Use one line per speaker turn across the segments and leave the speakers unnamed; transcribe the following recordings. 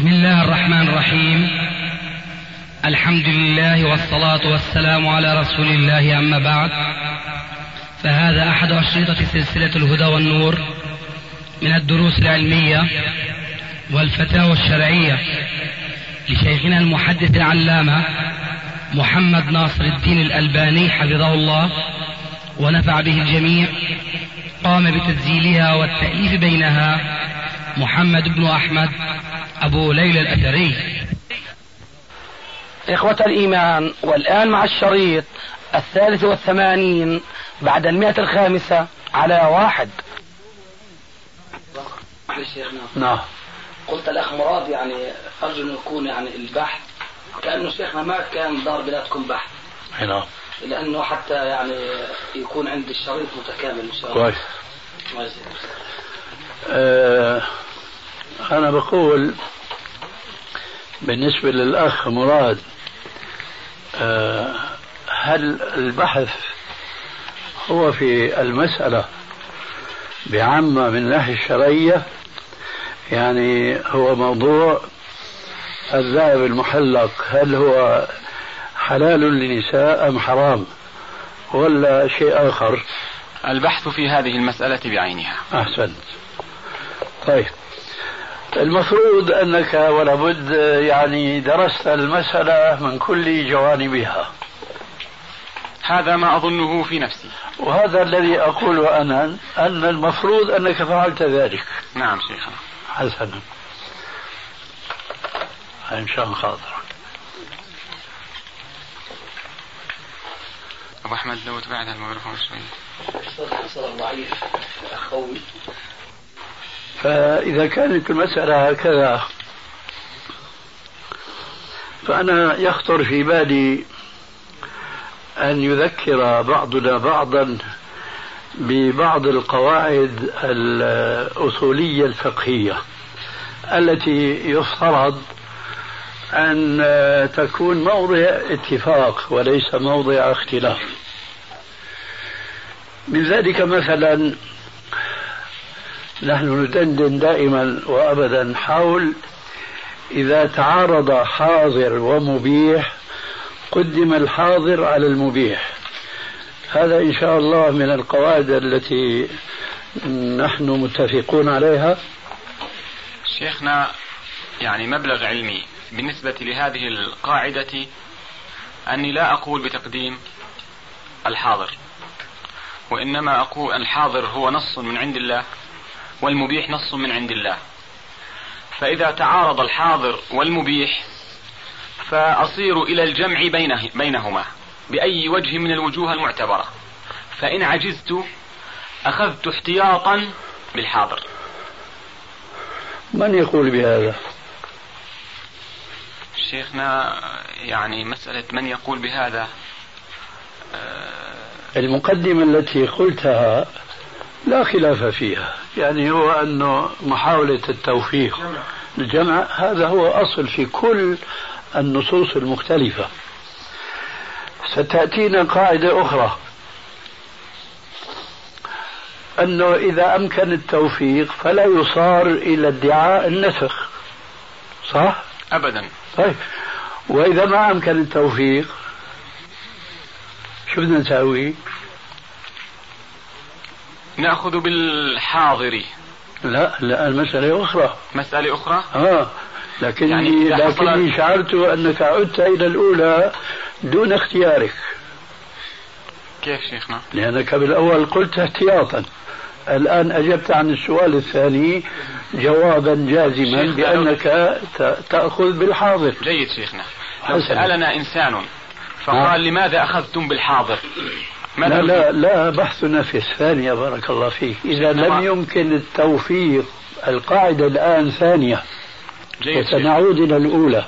بسم الله الرحمن الرحيم. الحمد لله والصلاة والسلام على رسول الله، أما بعد، فهذا أحد أشرطة سلسلة الهدى والنور من الدروس العلمية والفتاوى الشرعية لشيخنا المحدث العلامة محمد ناصر الدين الألباني حفظه الله ونفع به الجميع. قام بتسجيلها والتأليف بينها محمد بن أحمد أبو ليلى الأثري.
إخوة الإيمان، والآن مع الشريط 83 بعد 105 على 1.
نعم.
قلت الأخ مراد أرجو أن يكون البحث كأنه شيخنا ما كان دار بلادكم بحث.
نعم.
لأنه حتى يكون عند الشريط متكامل إن شاء الله.
كويس. أنا بقول بالنسبة للأخ مراد، هل البحث هو في المسألة بعامة من الناحية الشرعية؟ هو موضوع الذهب المحلق هل هو حلال للنساء أم حرام ولا شيء آخر؟
البحث في هذه المسألة بعينها.
أحسن. طيب، المفروض أنك ولابد درست المسألة من كل جوانبها.
هذا ما أظنه في نفسي،
وهذا الذي أقوله أنا، أن المفروض أنك فعلت ذلك.
نعم شيخنا.
حسنا، إن شاء الله خاطرك.
أبو أحمد لو تبعد الميكروفون شوي.
ضعيف أخوي.
فإذا كانت المسألة هكذا، فأنا يخطر في بالي أن يذكر بعضنا بعضا ببعض القواعد الأصولية الفقهية التي يفترض أن تكون موضع اتفاق وليس موضع اختلاف. من ذلك مثلا، نحن ندندن دائما وأبدا حول إذا تعارض حاضر ومبيح قدم الحاضر على المبيح. هذا إن شاء الله من القواعد التي نحن متفقون عليها.
شيخنا، مبلغ علمي بالنسبة لهذه القاعدة أني لا أقول بتقديم الحاضر، وإنما أقول الحاضر هو نص من عند الله والمبيح نص من عند الله. فإذا تعارض الحاضر والمبيح فأصير إلى الجمع بينهما بأي وجه من الوجوه المعتبرة، فإن عجزت أخذت احتياطا بالحاضر.
من يقول بهذا؟
شيخنا، مسألة من يقول بهذا،
المقدمة التي قلتها لا خلاف فيها، هو أنه محاولة التوفيق الجمع هذا هو أصل في كل النصوص المختلفة. ستأتينا قاعدة أخرى أنه إذا أمكن التوفيق فلا يصار إلى ادعاء النسخ، صح؟
أبدا.
طيب، وإذا ما أمكن التوفيق شو بدنا نسوي؟
نأخذ بالحاضر.
لا المسألة أخرى.
مسألة أخرى؟
لكني شعرت أنك عدت إلى الأولى دون اختيارك.
كيف شيخنا؟
لأنك بالأول قلت احتياطا، الآن أجبت عن السؤال الثاني جوابا جازما بأنك تأخذ بالحاضر.
جيد شيخنا. لو سألنا إنسان فقال لماذا أخذتم بالحاضر؟
لا بحثنا في الثانية بارك الله فيك. إذا لم يمكن التوفيق، القاعدة الآن ثانية وسنعود إلى الأولى.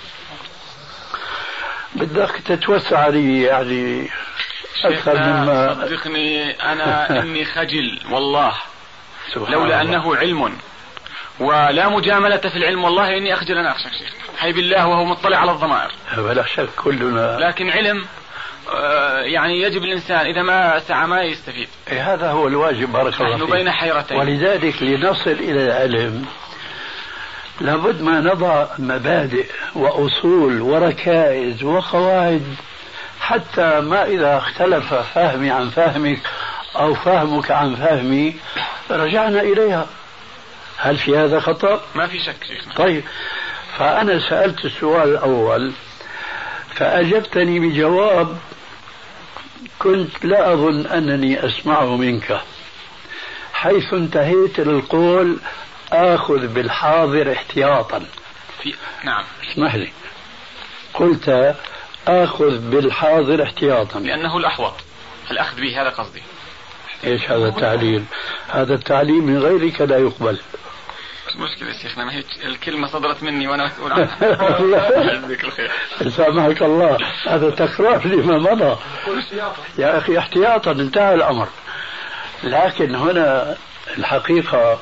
بدك تتوسع لي أكثر مما
صدقني أنا إني خجل والله، لولا أنه علم ولا مجاملة في العلم، والله إني أخجل. أنا أخشى شيخ حي بالله وهو مطلع على الضمائر.
بلا شك كلنا،
لكن علم يجب الإنسان إذا ما سعى ما يستفيد.
هذا هو الواجب بارك الله فيك.
نحن بين حيرتين،
ولذلك لنصل إلى العلم لابد ما نضع مبادئ وأصول وركائز وقواعد حتى ما إذا اختلف فهمي عن فهمك أو فهمك عن فهمي رجعنا إليها. هل في هذا خطأ؟
ما في شك شيخنا.
طيب، فأنا سألت السؤال الأول فأجبتني بجواب كنت لا أظن أنني أسمعه منك، حيث انتهيت للقول آخذ بالحاضر احتياطا.
نعم.
اسمح لي، قلت آخذ بالحاضر احتياطا
لأنه الأحوط الأخذ به، هذا قصدي.
إيش هذا التعليل؟ هذا التعليل من غيرك لا يقبل.
مش مشكلة شيخنا، ما هي الكلمة صدرت مني وأنا مسؤول عنها. يجزيك الخير.
سامحك الله، هذا تكرار لما مضى. يا أخي احتياطا انتهى الأمر. لكن هنا الحقيقة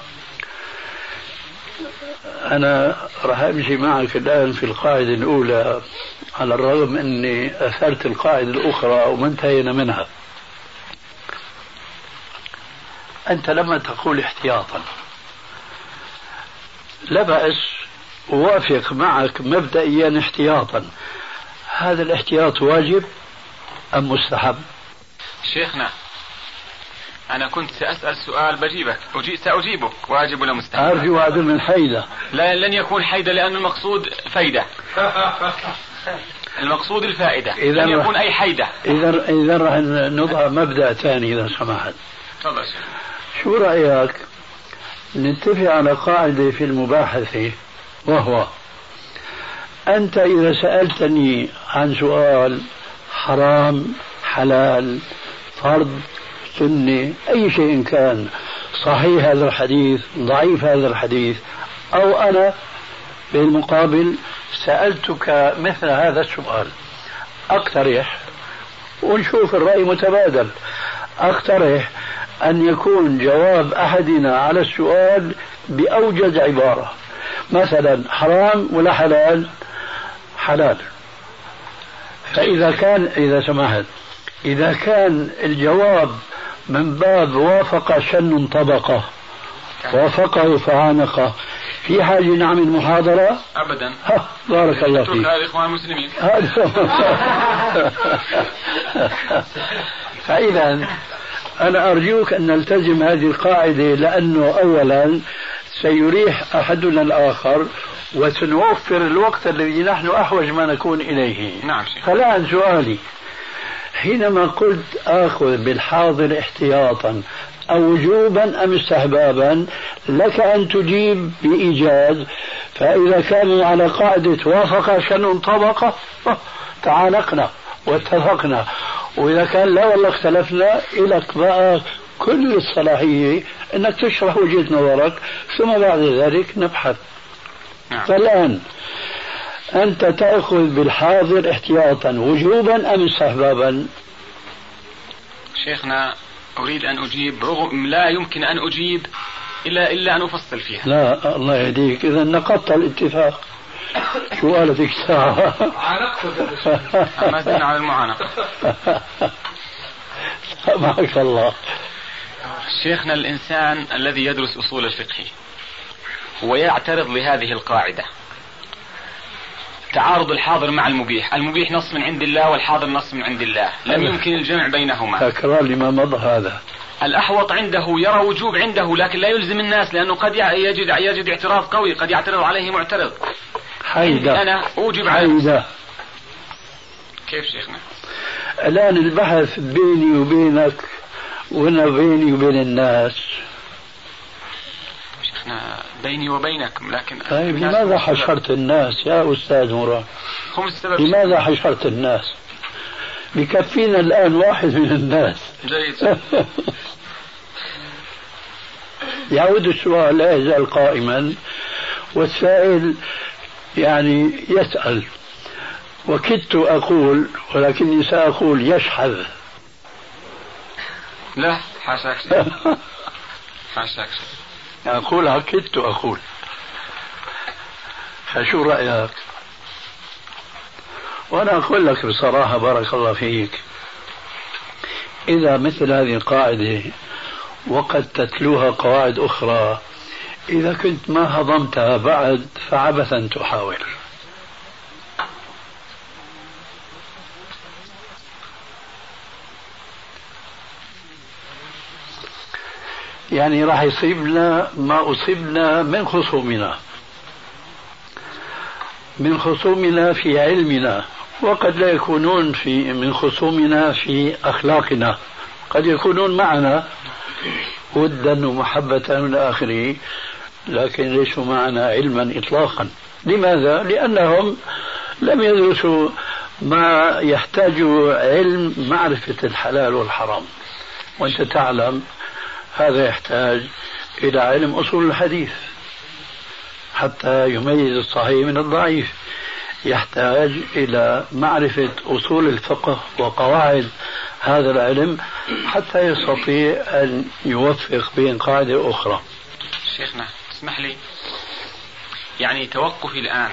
أنا راح أمشي معك الآن في القاعدة الأولى، على الرغم أني أثرت القاعدة الأخرى وما انتهينا منها. أنت لما تقول احتياطا لا بأس، أوافق معك مبدئيا احتياطا. هذا الاحتياط واجب أم مستحب؟
شيخنا أنا كنت سأسأل سؤال بجيبك، سأجيبك واجب ولا مستحب.
أرجو عدم الحيدة.
لن يكون حيدة لأن المقصود فايدة. المقصود الفائدة، لن يكون أي حيدة.
إذا راح نضع مبدأ ثاني إذا سمحت.
تفضل.
شو رأيك نتفق على قاعدة في المباحثة، وهو أنت إذا سألتني عن سؤال حرام حلال فرض سنة أي شيء كان، صحيح هذا الحديث ضعيف هذا الحديث، أو أنا بالمقابل سألتك مثل هذا السؤال، أقترح ونشوف الرأي متبادل. أقترح أن يكون جواب أحدنا على السؤال بأوجز عبارة، مثلا حرام ولا حلال؟ حلال. فإذا كان، إذا سمحت، إذا كان الجواب من باب وافق شن طبقة وافقه فعانقه، في حاجة نعمل محاضرة؟
أبدا.
بارك الله فيك.
هذا إخوان المسلمين.
فإذا أنا أرجوك أن نلتزم هذه القاعدة، لأنه أولا سيريح أحدنا الآخر وسنوفر الوقت الذي نحن أحوج ما نكون إليه.
نعم شيخ.
فالآن سؤالي، حينما قلت آخذ بالحاضر احتياطا أو وجوبا أم استحبابا، لك أن تجيب بإيجاز. فإذا كان على قاعدة وافق شن طبقة تعانقنا واتفقنا، وإذا كان لا والله اختلفنا، إلك بقى كل الصلاحية أنك تشرح وجهة نظرك، ثم بعد ذلك نبحث.
نعم.
فالآن أنت تأخذ بالحاضر احتياطا وجوبا أم استحبابا؟
شيخنا أريد أن أجيب، رغم لا يمكن أن أجيب إلا أن أفصل فيها.
لا الله يهديك، إذا نقضت الاتفاق. شو قال فيك ساعة؟
ما زلنا على المعانقة.
سامحك الله.
شيخنا الإنسان الذي يدرس أصول الفقه ويعترض لهذه القاعدة، تعارض الحاضر مع المبيح، المبيح نص من عند الله والحاضر نص من عند الله، لم يمكن الجمع بينهما.
تكرار لما مضى هذا.
الأحوط عنده يرى وجوب عنده، لكن لا يلزم الناس، لأنه قد يجد اعتراض قوي، قد يعترض عليه معترض.
حيدة.
أنا أوجب على
حيدة.
كيف شيخنا؟
الآن البحث بيني وبينك وأنا بيني وبين الناس.
شيخنا بيني وبينكم، لكن
طيب لماذا حشرت الناس يا أستاذ مراد؟
هم السبب.
لماذا حشرت الناس؟ بكفينا الآن واحد من الناس.
جيد.
يعود السؤال لا يزال قائما، والسائل يعني يسأل، وكدت أقول ولكني سأقول يشحذ.
لا حاشاك شيء. حاشاك شيء.
أقولها كدت أقول. فشو رأيك؟ وأنا أقول لك بصراحة بارك الله فيك، إذا مثل هذه القاعدة وقد تتلوها قواعد أخرى، إذا كنت ما هضمتها بعد فعبثا تحاول. يعني راح يصيبنا ما أصيبنا من خصومنا في علمنا، وقد لا يكونون من خصومنا في أخلاقنا، قد يكونون معنا ودا ومحبة إلى آخره، لكن ليسوا معنا علما إطلاقا. لماذا؟ لأنهم لم يدرسوا ما يحتاج علم معرفة الحلال والحرام، وأنت تعلم هذا يحتاج إلى علم أصول الحديث حتى يميز الصحيح من الضعيف، يحتاج إلى معرفة أصول الفقه وقواعد هذا العلم حتى يستطيع أن يوفق بين قاعدة أخرى.
شيخنا اسمح لي، يعني توقفي الآن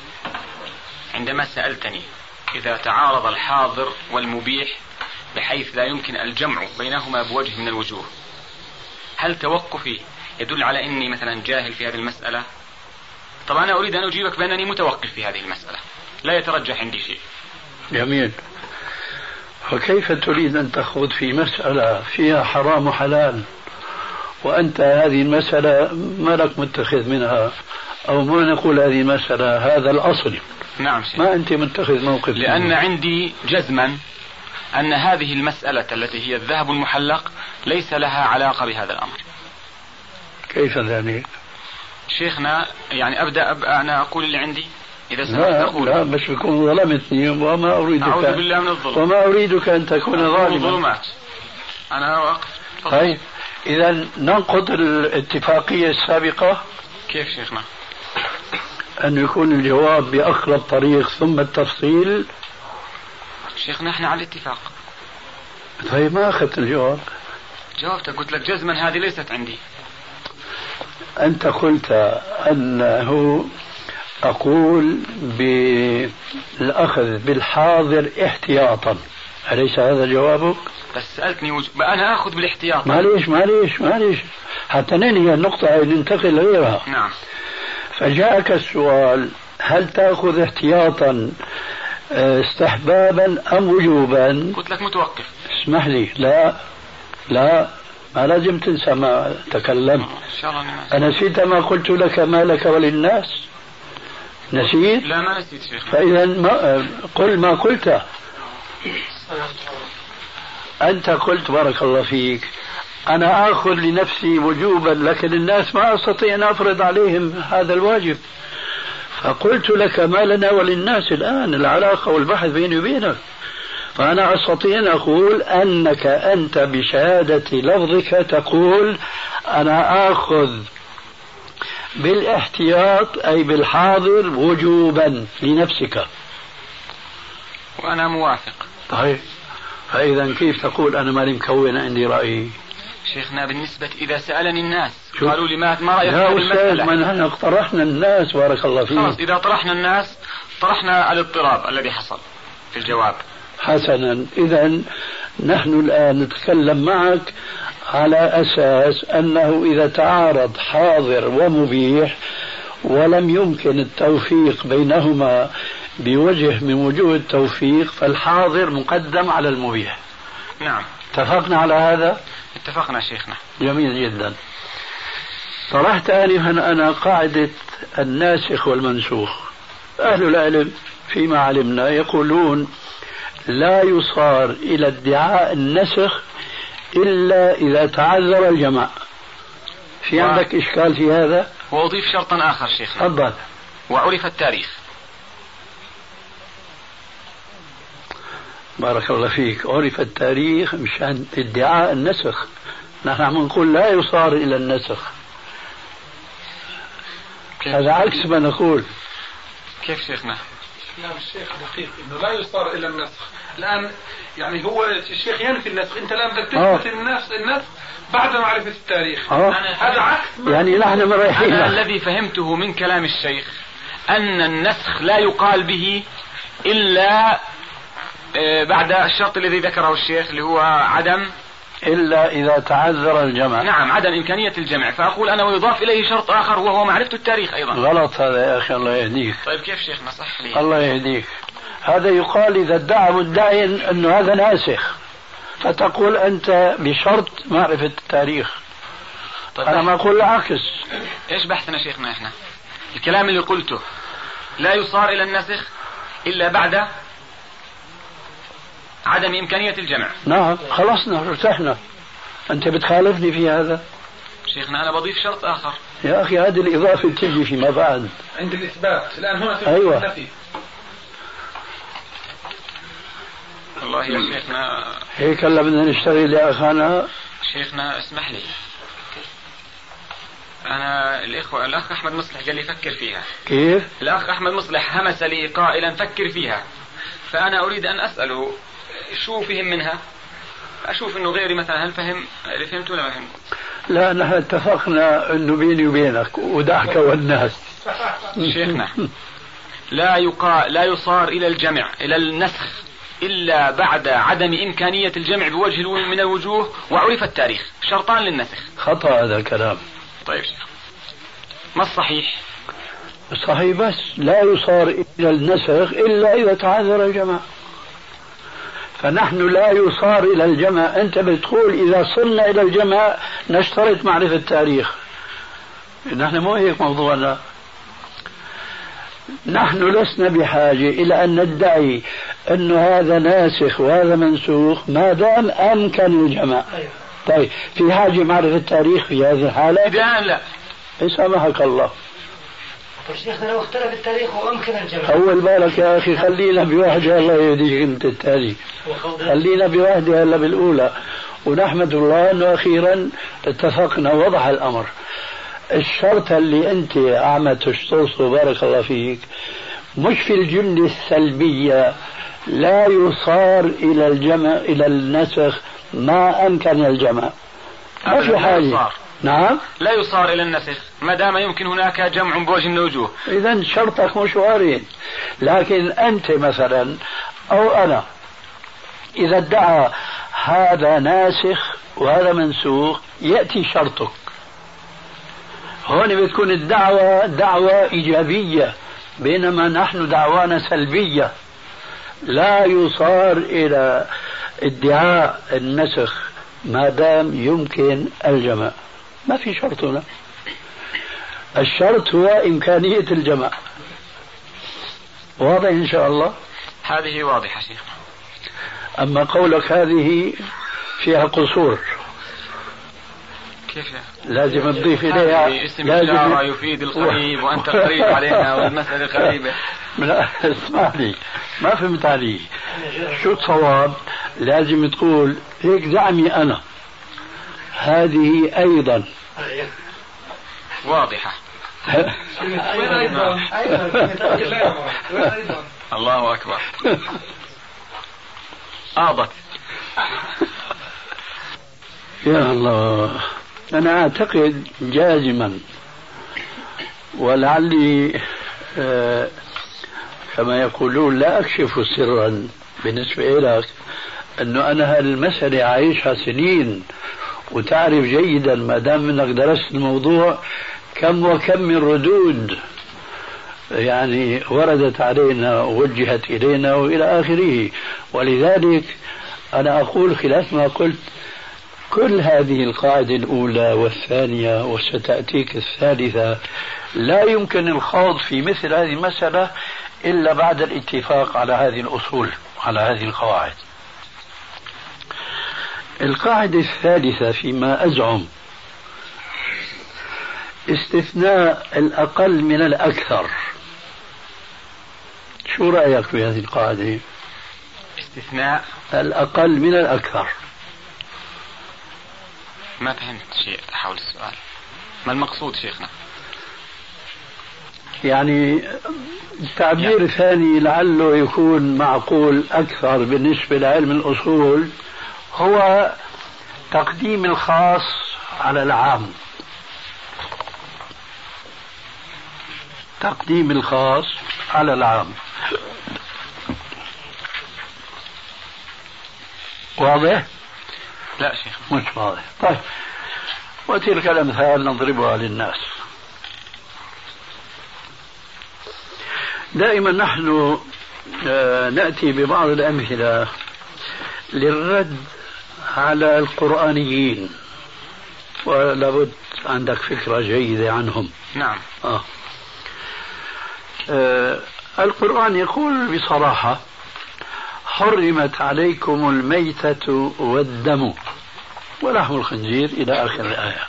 عندما سألتني إذا تعارض الحاضر والمبيح بحيث لا يمكن الجمع بينهما بوجه من الوجوه، هل توقفي يدل على أني مثلا جاهل في هذه المسألة؟ طبعا أنا أريد أن أجيبك بأنني متوقف في هذه المسألة، لا يترجح عندي شيء.
جميل. فكيف تريد أن تخوض في مسألة فيها حرام وحلال وأنت هذه المسألة ما لك متخذ منها، أو ما نقول هذه المسألة هذا الأصل؟
نعم شيخ.
ما أنت متخذ موقف؟
لأن عندي جزما أن هذه المسألة التي هي الذهب المحلق ليس لها علاقة بهذا الأمر.
كيف ذلك؟
شيخنا يعني أبدأ أنا أقول اللي عندي إذا سمحت أقول.
لا بس بكون ظلمتني وما أريدك.
أعوذ بالله من الظلم.
وما أريدك أن تكون ظالما.
ظلمات. أنا واقف.
طيب إذا ننقض الاتفاقية السابقة.
كيف شيخنا؟
أن يكون الجواب بأقرب طريق ثم التفصيل.
شيخنا احنا على الاتفاق.
طيب ما أخذت الجواب؟
جاوبتك قلت لك جزما هذه ليست عندي.
أنت قلت أنه أقول بالأخذ بالحاضر احتياطا، أليس هذا جوابك؟
بس سألتني أنا أخذ بالاحتياط.
معليش حتى ننهي النقطة ننتقل لغيرها.
نعم.
فجاءك السؤال هل تأخذ احتياطا استحبابا أم وجوبا؟
قلت لك متوقف.
اسمح لي، لا ما لازم تنسى ما تكلمت.
إن شاء الله
أنسيت ما قلت لك ما لك وللناس؟ نسيت؟
لا ما نسيت شيخ.
فإذا قل ما قلت. أنت قلت بارك الله فيك أنا آخذ لنفسي وجوبا لكن الناس ما أستطيع أن أفرض عليهم هذا الواجب، فقلت لك ما لنا وللناس الآن العلاقة والبحث بيني وبينك، فأنا أستطيع أن أقول أنك أنت بشهادة لفظك تقول أنا آخذ بالاحتياط أي بالحاضر وجوبا لنفسك،
وأنا موافق.
طيب فإذا كيف تقول أنا مالي مكون عندي رأيي؟
شيخنا بالنسبة إذا سألني الناس قالوا لي ما رأيك
في
المسألة؟
ما نحن اقترحنا الناس بارك الله فيك.
خلاص إذا طرحنا الناس طرحنا الاضطراب الذي حصل في الجواب.
حسنا، إذا نحن الآن نتكلم معك على أساس أنه إذا تعارض حاضر ومبيح ولم يمكن التوفيق بينهما بوجه من وجوه التوفيق فالحاضر مقدم على المبيح.
نعم.
اتفقنا على هذا؟
اتفقنا شيخنا.
جميل جدا. طرحت آنفا أنا قاعدة الناسخ والمنسوخ. أهل العلم فيما علمنا يقولون لا يصار إلى ادعاء النسخ إلا إذا تعذر الجمع. في عندك إشكال في هذا؟
وأضيف شرطا آخر شيخنا.
تفضل.
وعرف التاريخ.
بارك الله فيك. عرف التاريخ مشان ادعاء النسخ، نحن عم نقول لا يصار إلى النسخ، هذا عكس ما نقول.
كيف شيخنا؟
نعم الشيخ دقيق انه لا يصار الى النسخ الان، يعني هو الشيخ ينفي النسخ، انت الان بدك تثبت النسخ بعد معرفة التاريخ. هذا عكس
يعني نحن مريحين.
الذي فهمته من كلام الشيخ أن النسخ لا يقال به إلا بعد الشرط الذي ذكره الشيخ اللي هو عدم
إلا إذا تعذر الجمع.
نعم، عدم إمكانية الجمع، فأقول أنا ويضاف إليه شرط آخر وهو معرفة التاريخ أيضا.
غلط هذا يا أخي، الله يهديك.
طيب كيف شيخنا؟ صح لي.
الله يهديك. هذا يقال إذا ادعى مدعي أنه هذا ناسخ، فتقول أنت بشرط معرفة التاريخ.
طيب
أنا ما أقول العكس.
إيش بحثنا شيخنا إحنا؟ الكلام اللي قلته لا يصار إلى النسخ إلا بعد عدم إمكانية الجمع.
نعم، خلصنا ارتحنا. أنت بتخالفني في هذا
شيخنا. أنا بضيف شرط آخر
يا أخي. هذه الإضافة تجي فيما بعد
عند الإثبات. الآن هنا في
أيوة.
النفي.
والله يا شيخنا
هيك هلا بدنا نشتغل يا أخانا.
شيخنا اسمح لي، أنا الأخ أحمد مصلح قال لي فكر فيها.
كيف؟
الأخ أحمد مصلح همس لي قائلا فكر فيها، فأنا أريد أن أسأله شو فهم منها. أشوف أنه غيري مثلا هل فهم اللي فهمت ولا ما فهمت؟
لا، نحن اتفقنا أنه بيني وبينك ودعك والناس.
شيخنا لا يصار إلى الجمع إلى النسخ إلا بعد عدم إمكانية الجمع بوجه من الوجوه وعرف التاريخ. شرطان للنسخ.
خطأ هذا الكلام.
طيب شيخ، ما الصحيح؟
صحيح، بس لا يصار إلى النسخ إلا إذا تعذر الجمع. فنحن لا يصار إلى الجمع. أنت بتقول إذا صرنا إلى الجمع نشترط معرفة التاريخ. نحن مو هيك موضوعنا. نحن لسنا بحاجة إلى أن ندعي أن هذا ناسخ وهذا منسوخ ما دام أمكن الجمع. طيب في حاجة معرفة التاريخ في هذه الحالة؟
لا.
يسامحك الله.
شيخنا لو اختلف التاريخ وأمكن الجمع.
أول بالك يا أخي، خلينا بواحدة. الله يهديك أنت التاريخ. خلينا بواحدة هلا بالأولى، ونحمد الله أنه أخيرا اتفقنا ووضح الأمر. الشرط اللي أنت عم تشترطه بارك الله فيك مش في الجملة السلبية لا يصار إلى الجمع إلى النسخ ما أمكن الجمع. ما في حاجة. نعم،
لا يصار إلى النسخ ما دام يمكن هناك جمع بوجه من الوجوه.
إذن شرطك مش وارد. لكن أنت مثلا أو أنا إذا ادعى هذا ناسخ وهذا منسوخ يأتي شرطك. هون بتكون الدعوة دعوة إيجابية، بينما نحن دعوانا سلبية. لا يصار إلى ادعاء النسخ ما دام يمكن الجمع. ما في شرط هنا. الشرط هو إمكانية الجمع. واضح إن شاء الله؟
هذه واضحة شيخ.
أما قولك هذه فيها قصور.
كيف؟
لازم تضيف إليها
اسم إشارة يفيد القريب وأنت قريب علينا والمسألة قريبة.
لا اسمح لي، ما فهمت علي. شو الصواب؟ لازم تقول هيك زعمي أنا. هذه أيضا
واضحة. الله أكبر. آضت.
يا الله. أنا أعتقد جازما ولعلي كما يقولون لا أكشف سرا بالنسبة لك أنه أنا هالمسألة عايشها سنين وتعرف جيدا ما دام انك درست الموضوع كم وكم من ردود يعني وردت علينا ووجهت الينا والى اخره. ولذلك انا اقول خلاف ما قلت كل هذه القاعدة الاولى والثانية وستأتيك الثالثة لا يمكن الخوض في مثل هذه المسألة الا بعد الاتفاق على هذه الاصول على هذه القواعد. القاعدة الثالثة فيما أزعم استثناء الأقل من الأكثر. شو رأيك في هذه القاعدة؟
استثناء
الأقل من الأكثر.
ما فهمت شيء حول السؤال. ما المقصود شيخنا؟
يعني تعبير ثاني لعله يكون معقول أكثر بالنسبة لعلم الأصول هو تقديم الخاص على العام. تقديم الخاص على العام. واضح؟
لا شيخ
مش واضح. طيب، وتلك الأمثال نضربها للناس. دائما نحن نأتي ببعض الأمثلة للرد على القرآنيين، ولابد عندك فكرة جيدة عنهم.
نعم.
القرآن يقول بصراحة: حرمت عليكم الميتة والدم ولحم الخنزير إلى آخر الآية.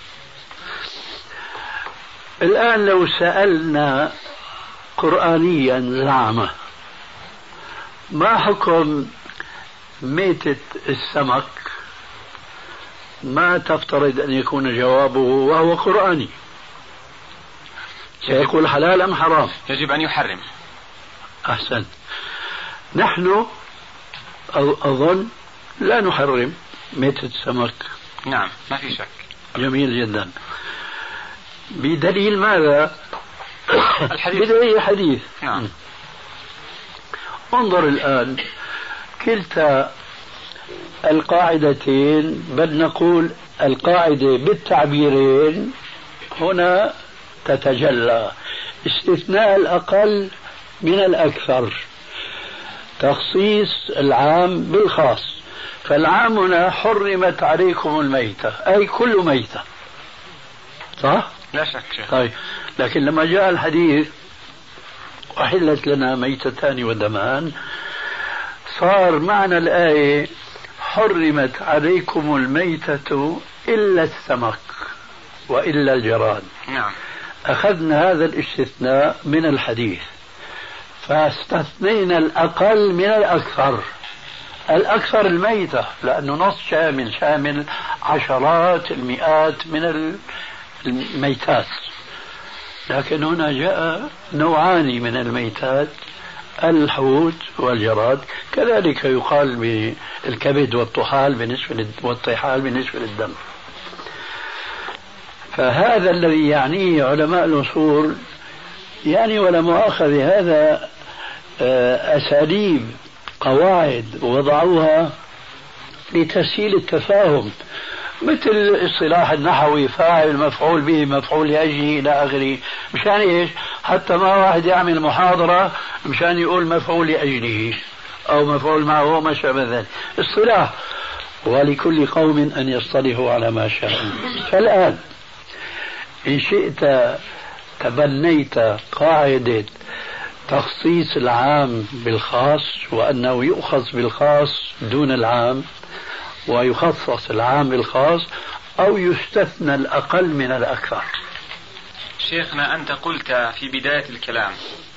الآن لو سألنا قرآنيا زعمه ما حكم ميتة السمك، ما تفترض أن يكون جوابه وهو قرآني؟ سيقول حلال أم حرام؟
يجب أن يحرم.
أحسن. نحن أظن لا نحرم ميتة السمك.
نعم، ما في شك.
جميل جدا. بدليل ماذا؟
الحديث.
بدليل الحديث.
نعم.
انظر الآن، كلتا القاعدتين، بل نقول القاعدة بالتعبيرين هنا تتجلى: استثناء الأقل من الأكثر، تخصيص العام بالخاص. فالعام هنا حرمت عليكم الميتة، أي كل ميتة، صح؟
لا شك شيخ.
طيب، لكن لما جاء الحديث وحلت لنا ميتتان ودمان، صار معنى الآية حرمت عليكم الميتة إلا السمك وإلا الجراد.
نعم.
أخذنا هذا الاستثناء من الحديث فاستثنينا الأقل من الأكثر. الأكثر الميتة، لأنه نص شامل عشرات المئات من الميتات. لكن هنا جاء نوعان من الميتات: الحوت والجراد. كذلك يقال بالكبد والطحال بالنسبة للدم. فهذا الذي يعنيه علماء الأصول، يعني ولا مؤاخذة، هذا أساليب قواعد وضعوها لتسهيل التفاهم، مثل اصطلاح النحوي: فاعل، مفعول به، مفعول لأجله، إلى آخره. مشان إيش؟ حتى ما واحد يعمل محاضرة مشان يقول مفعول لأجله أو مفعول معه وما شابه ذلك. اصطلاح، ولكل قوم أن يصطلحوا على ما شاء. فالآن إن شئت تبنيت قاعدة تخصيص العام بالخاص، وأنه يؤخذ بالخاص دون العام ويخصص العام بالخاص، أو يستثنى الأقل من الأكثر.
شيخنا، أنت قلت في بداية الكلام: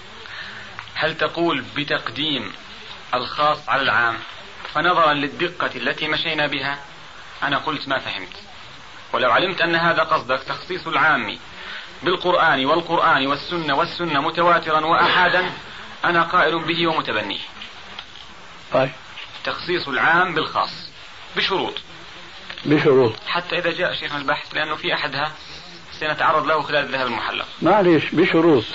هل تقول بتقديم الخاص على العام؟ فنظرا للدقة التي مشينا بها أنا قلت ما فهمت. ولو علمت أن هذا قصدك، تخصيص العام بالقرآن والقرآن والسنة متواترا وأحادا، أنا قائل به ومتبنيه.
طيب،
تخصيص العام بالخاص بشروط حتى إذا جاء شيخنا البحث، لأنه في أحدها سنتعرض له خلال الذهاب المحلق.
معلش، بشروط.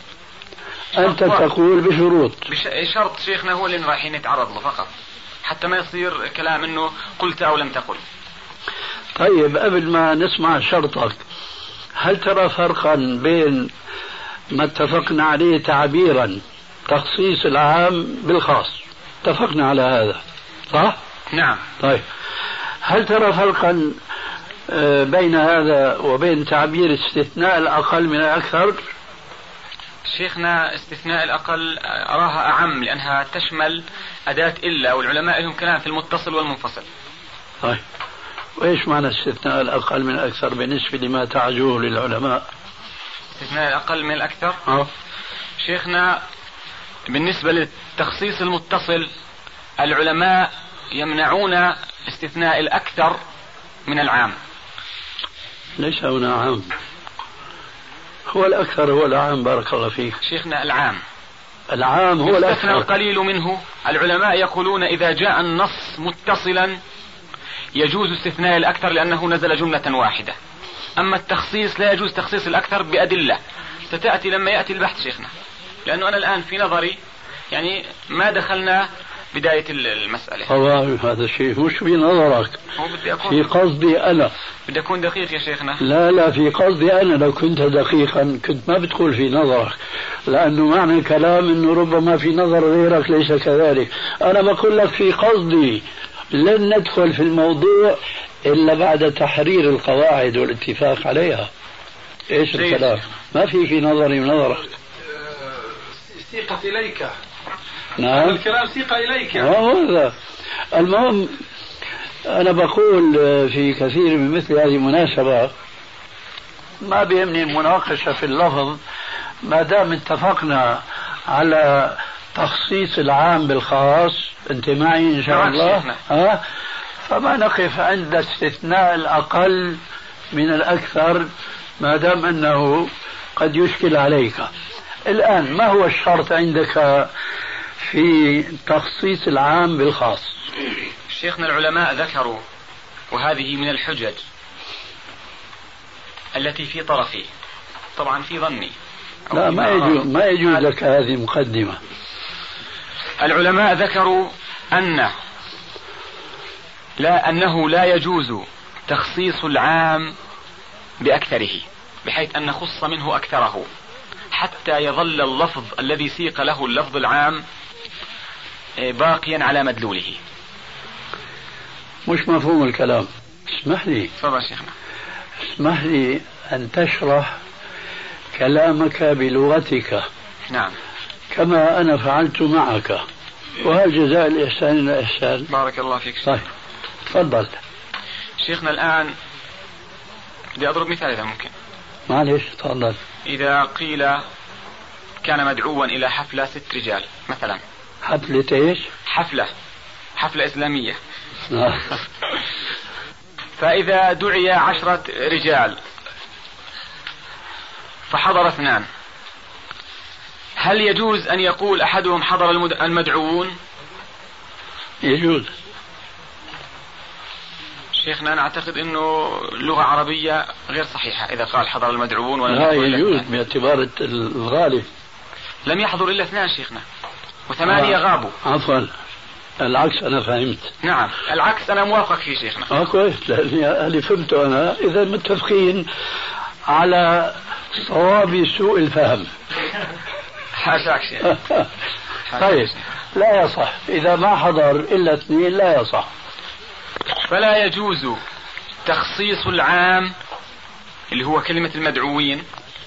أنت تقول بشروط.
شرط شيخنا هو اللي رايحين نتعرض له فقط، حتى ما يصير كلام إنه قلت أو لم تقل.
طيب، قبل ما نسمع شرطك، هل ترى فرقا بين ما اتفقنا عليه تعبيرا تخصيص العام بالخاص؟ اتفقنا على هذا، صح؟
نعم.
طيب، هل ترى فرقا بين هذا وبين تعبير استثناء الأقل من الأكثر؟
شيخنا، استثناء الأقل أراها أعم، لأنها تشمل أداة إلا، والعلماء لهم كلام في المتصل والمنفصل.
طيب، وإيش معنى استثناء الأقل من الأكثر بالنسبة لما تعجوه للعلماء؟
استثناء الأقل من الأكثر؟ شيخنا، بالنسبة للتخصيص المتصل العلماء يمنعون استثناء الأكثر من العام.
ليس هنا عام، هو الأكثر هو العام. بارك الله فيك.
شيخنا، العام
هو الأكثر.
يستثنى القليل منه. العلماء يقولون إذا جاء النص متصلا يجوز استثناء الأكثر لأنه نزل جملة واحدة. أما التخصيص لا يجوز تخصيص الأكثر بأدلة ستأتي لما يأتي البحث شيخنا، لأنه أنا الآن في نظري يعني ما دخلنا بداية المسألة.
هذا شيء مش في نظرك، في قصدي أنا.
بدي أكون دقيق يا شيخنا.
لا في قصدي أنا، لو كنت دقيقا كنت ما بتقول في نظرك، لأنه معنى الكلام أنه ربما في نظر غيرك ليس كذلك. أنا بقول لك في قصدي، لن ندخل في الموضوع إلا بعد تحرير القواعد والاتفاق عليها. إيش الكلام؟ ما في نظري ونظرك.
سيقة إليك.
نعم
الكلام سيقة إليك
هذا المهم. أنا بقول في كثير من مثل هذه المناسبة ما بيهمني المناقشة في اللفظ ما دام اتفقنا على تخصيص العام بالخاص. أنت معي إن شاء الله؟ فما نقف عند استثناء الأقل من الأكثر ما دام أنه قد يشكل عليك. الآن ما هو الشرط عندك في تخصيص العام بالخاص؟
شيخنا العلماء ذكروا، وهذه من الحجج التي في طرفي، طبعا في ظني.
لا ما يجوز لك هذه مقدمة.
العلماء ذكروا أنه لا يجوز تخصيص العام بأكثره، بحيث أن نخص منه أكثره حتى يظل اللفظ الذي سيق له اللفظ العام باقيا على مدلوله.
مش مفهوم الكلام. اسمح لي.
تفضل شيخنا.
اسمح لي أن تشرح كلامك بلغتك.
نعم.
كما أنا فعلت معك، وهل جزاء الإحسان إلا إحسان.
بارك الله فيك.
طيب تفضل
شيخنا. الآن بدي أضرب مثال إذا ممكن.
معلش تفضل.
إذا قيل كان مدعوا إلى حفلة 6 رجال مثلا.
حفلة إيش؟ حفلة
إسلامية. فإذا دعي 10 رجال فحضر 2، هل يجوز أن يقول أحدهم حضر المدعوون؟
يجوز.
شيخنا أنا أعتقد أنه لغة عربية غير صحيحة إذا قال حضر المدعوون.
لا يجوز باعتبار الغالب.
لم يحضر إلا 2 شيخنا، و8 غابوا.
عفوا العكس أنا فهمت.
نعم العكس أنا موافق فيه شيخنا.
كويس، لأني فهمت أنا. إذا متفقين على صواب سوء الفهم.
حاشاك شيخ.
طيب لا يصح إذا ما حضر إلا 2 لا يصح.
فلا يجوز تخصيص العام اللي هو كلمة المدعوين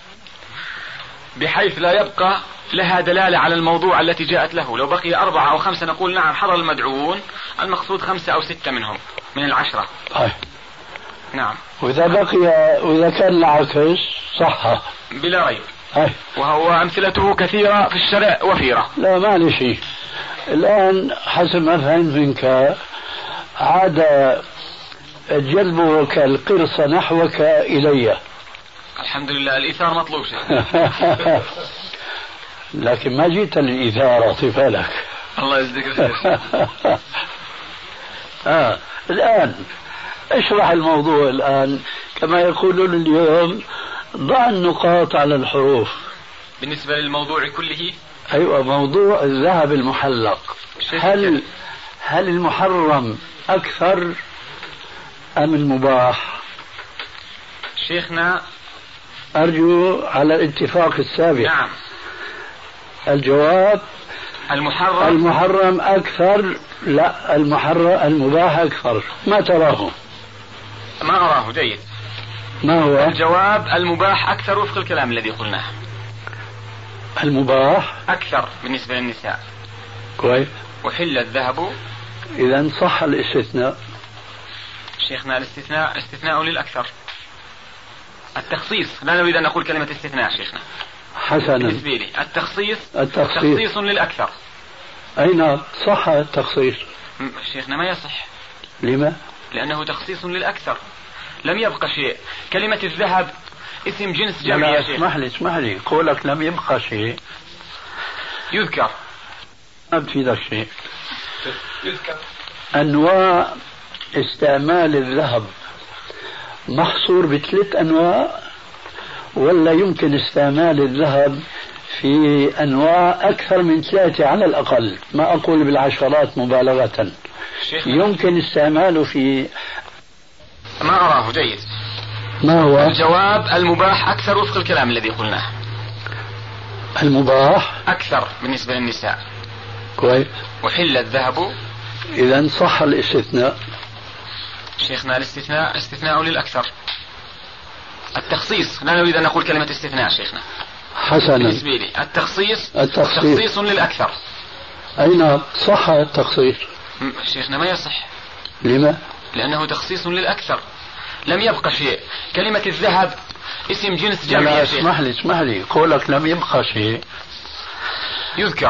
بحيث لا يبقى لها دلالة على الموضوع التي جاءت له. لو بقي 4 أو 5 نقول نعم حضر المدعوون، المقصود 5 أو 6 منهم من 10. نعم.
وإذا كان العكس صح
بلا ريب. وهو أمثلته كثيرة في الشرع وفيرة.
لا ما شيء. الآن حسب ما فهمت منك عاد جلبك القرص نحوك إلي.
الحمد لله الإيثار مطلوب شيء.
لكن ما جئت للإثارة طفالك.
الله يجزيك الخير.
الآن اشرح الموضوع. الآن كما يقولون اليوم ضع النقاط على الحروف.
بالنسبة للموضوع كله.
أيوة موضوع الذهب المحلق. هل المحرم أكثر أم المباح؟
شيخنا
أرجو على الاتفاق السابق.
نعم.
الجواب المحرم أكثر. لا المباح أكثر. ما تراه؟
ما أراه. جيد.
ما هو
الجواب؟ المباح أكثر وفق الكلام الذي قلناه.
المباح
أكثر بالنسبة للنساء.
كويس.
وحل الذهب.
إذا صح الاستثناء.
شيخنا الاستثناء استثناء للأكثر. التخصيص لا نريد أن نقول كلمة استثناء شيخنا.
حسنا.
بالنسبة لي التخصيص تخصيص للأكثر.
أي نعم صح التخصيص.
شيخنا ما يصح.
لما؟
لأنه تخصيص للأكثر، لم يبقى شيء. كلمة الذهب اسم جنس جمع يا شيخ.
اسمح لي قولك لم يبقى شيء
يذكر.
ما بتفيدك شيء. أنواع استعمال الذهب محصور ب3 أنواع، ولا يمكن استعمال الذهب في أنواع أكثر من 3 على الأقل، ما أقول بالعشرات مبالغة، يمكن استعماله في.
ما أراه جيد.
ما هو
الجواب؟ المباح أكثر وفق الكلام الذي قلناه.
المباح
أكثر بالنسبة للنساء.
كويس.
وحل الذهب.
إذا صح الاستثناء.
شيخنا الاستثناء استثناء للأكثر. التخصيص لا نريد أن نقول كلمة استثناء شيخنا.
حسنا.
بالنسبة لي التخصيص للأكثر.
أين صح التخصيص؟
شيخنا ما يصح.
لما؟
لأنه تخصيص للأكثر، لم يبقى شيء. كلمة الذهب اسم جنس جمع يا شيخ.
اسمح لي قولك لم يبقى شيء
يذكر.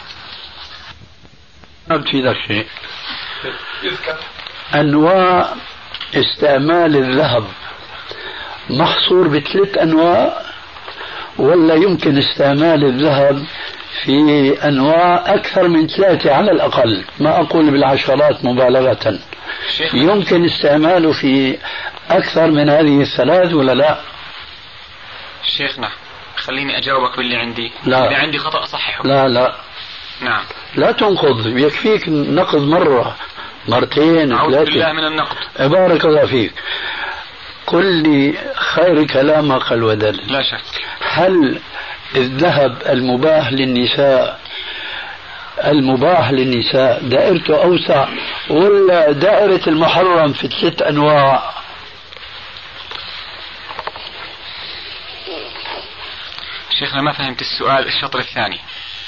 ما بتفيدك شيء.
يذكر.
أنواع استعمال الذهب محصور ب3 أنواع، ولا يمكن استعمال الذهب في أنواع أكثر من 3 على الأقل، ما أقول بالعشرات مبالغة، يمكن استعماله في أكثر من هذه ال3 ولا لا؟
شيخنا خليني أجاوبك باللي عندي.
لا.
إذا عندي خطأ صححه.
لا
نعم.
لا تنقض، يكفيك نقض مرة مرتين
أعوذ
3.
بالله من النقد.
بارك الله فيك. قل لي خير كلام قال ودل.
لا شك.
هل الذهب المباح للنساء دائرته أوسع ولا دائرة المحرم في 3 أنواع؟
شيخنا ما فهمت السؤال الشطر الثاني.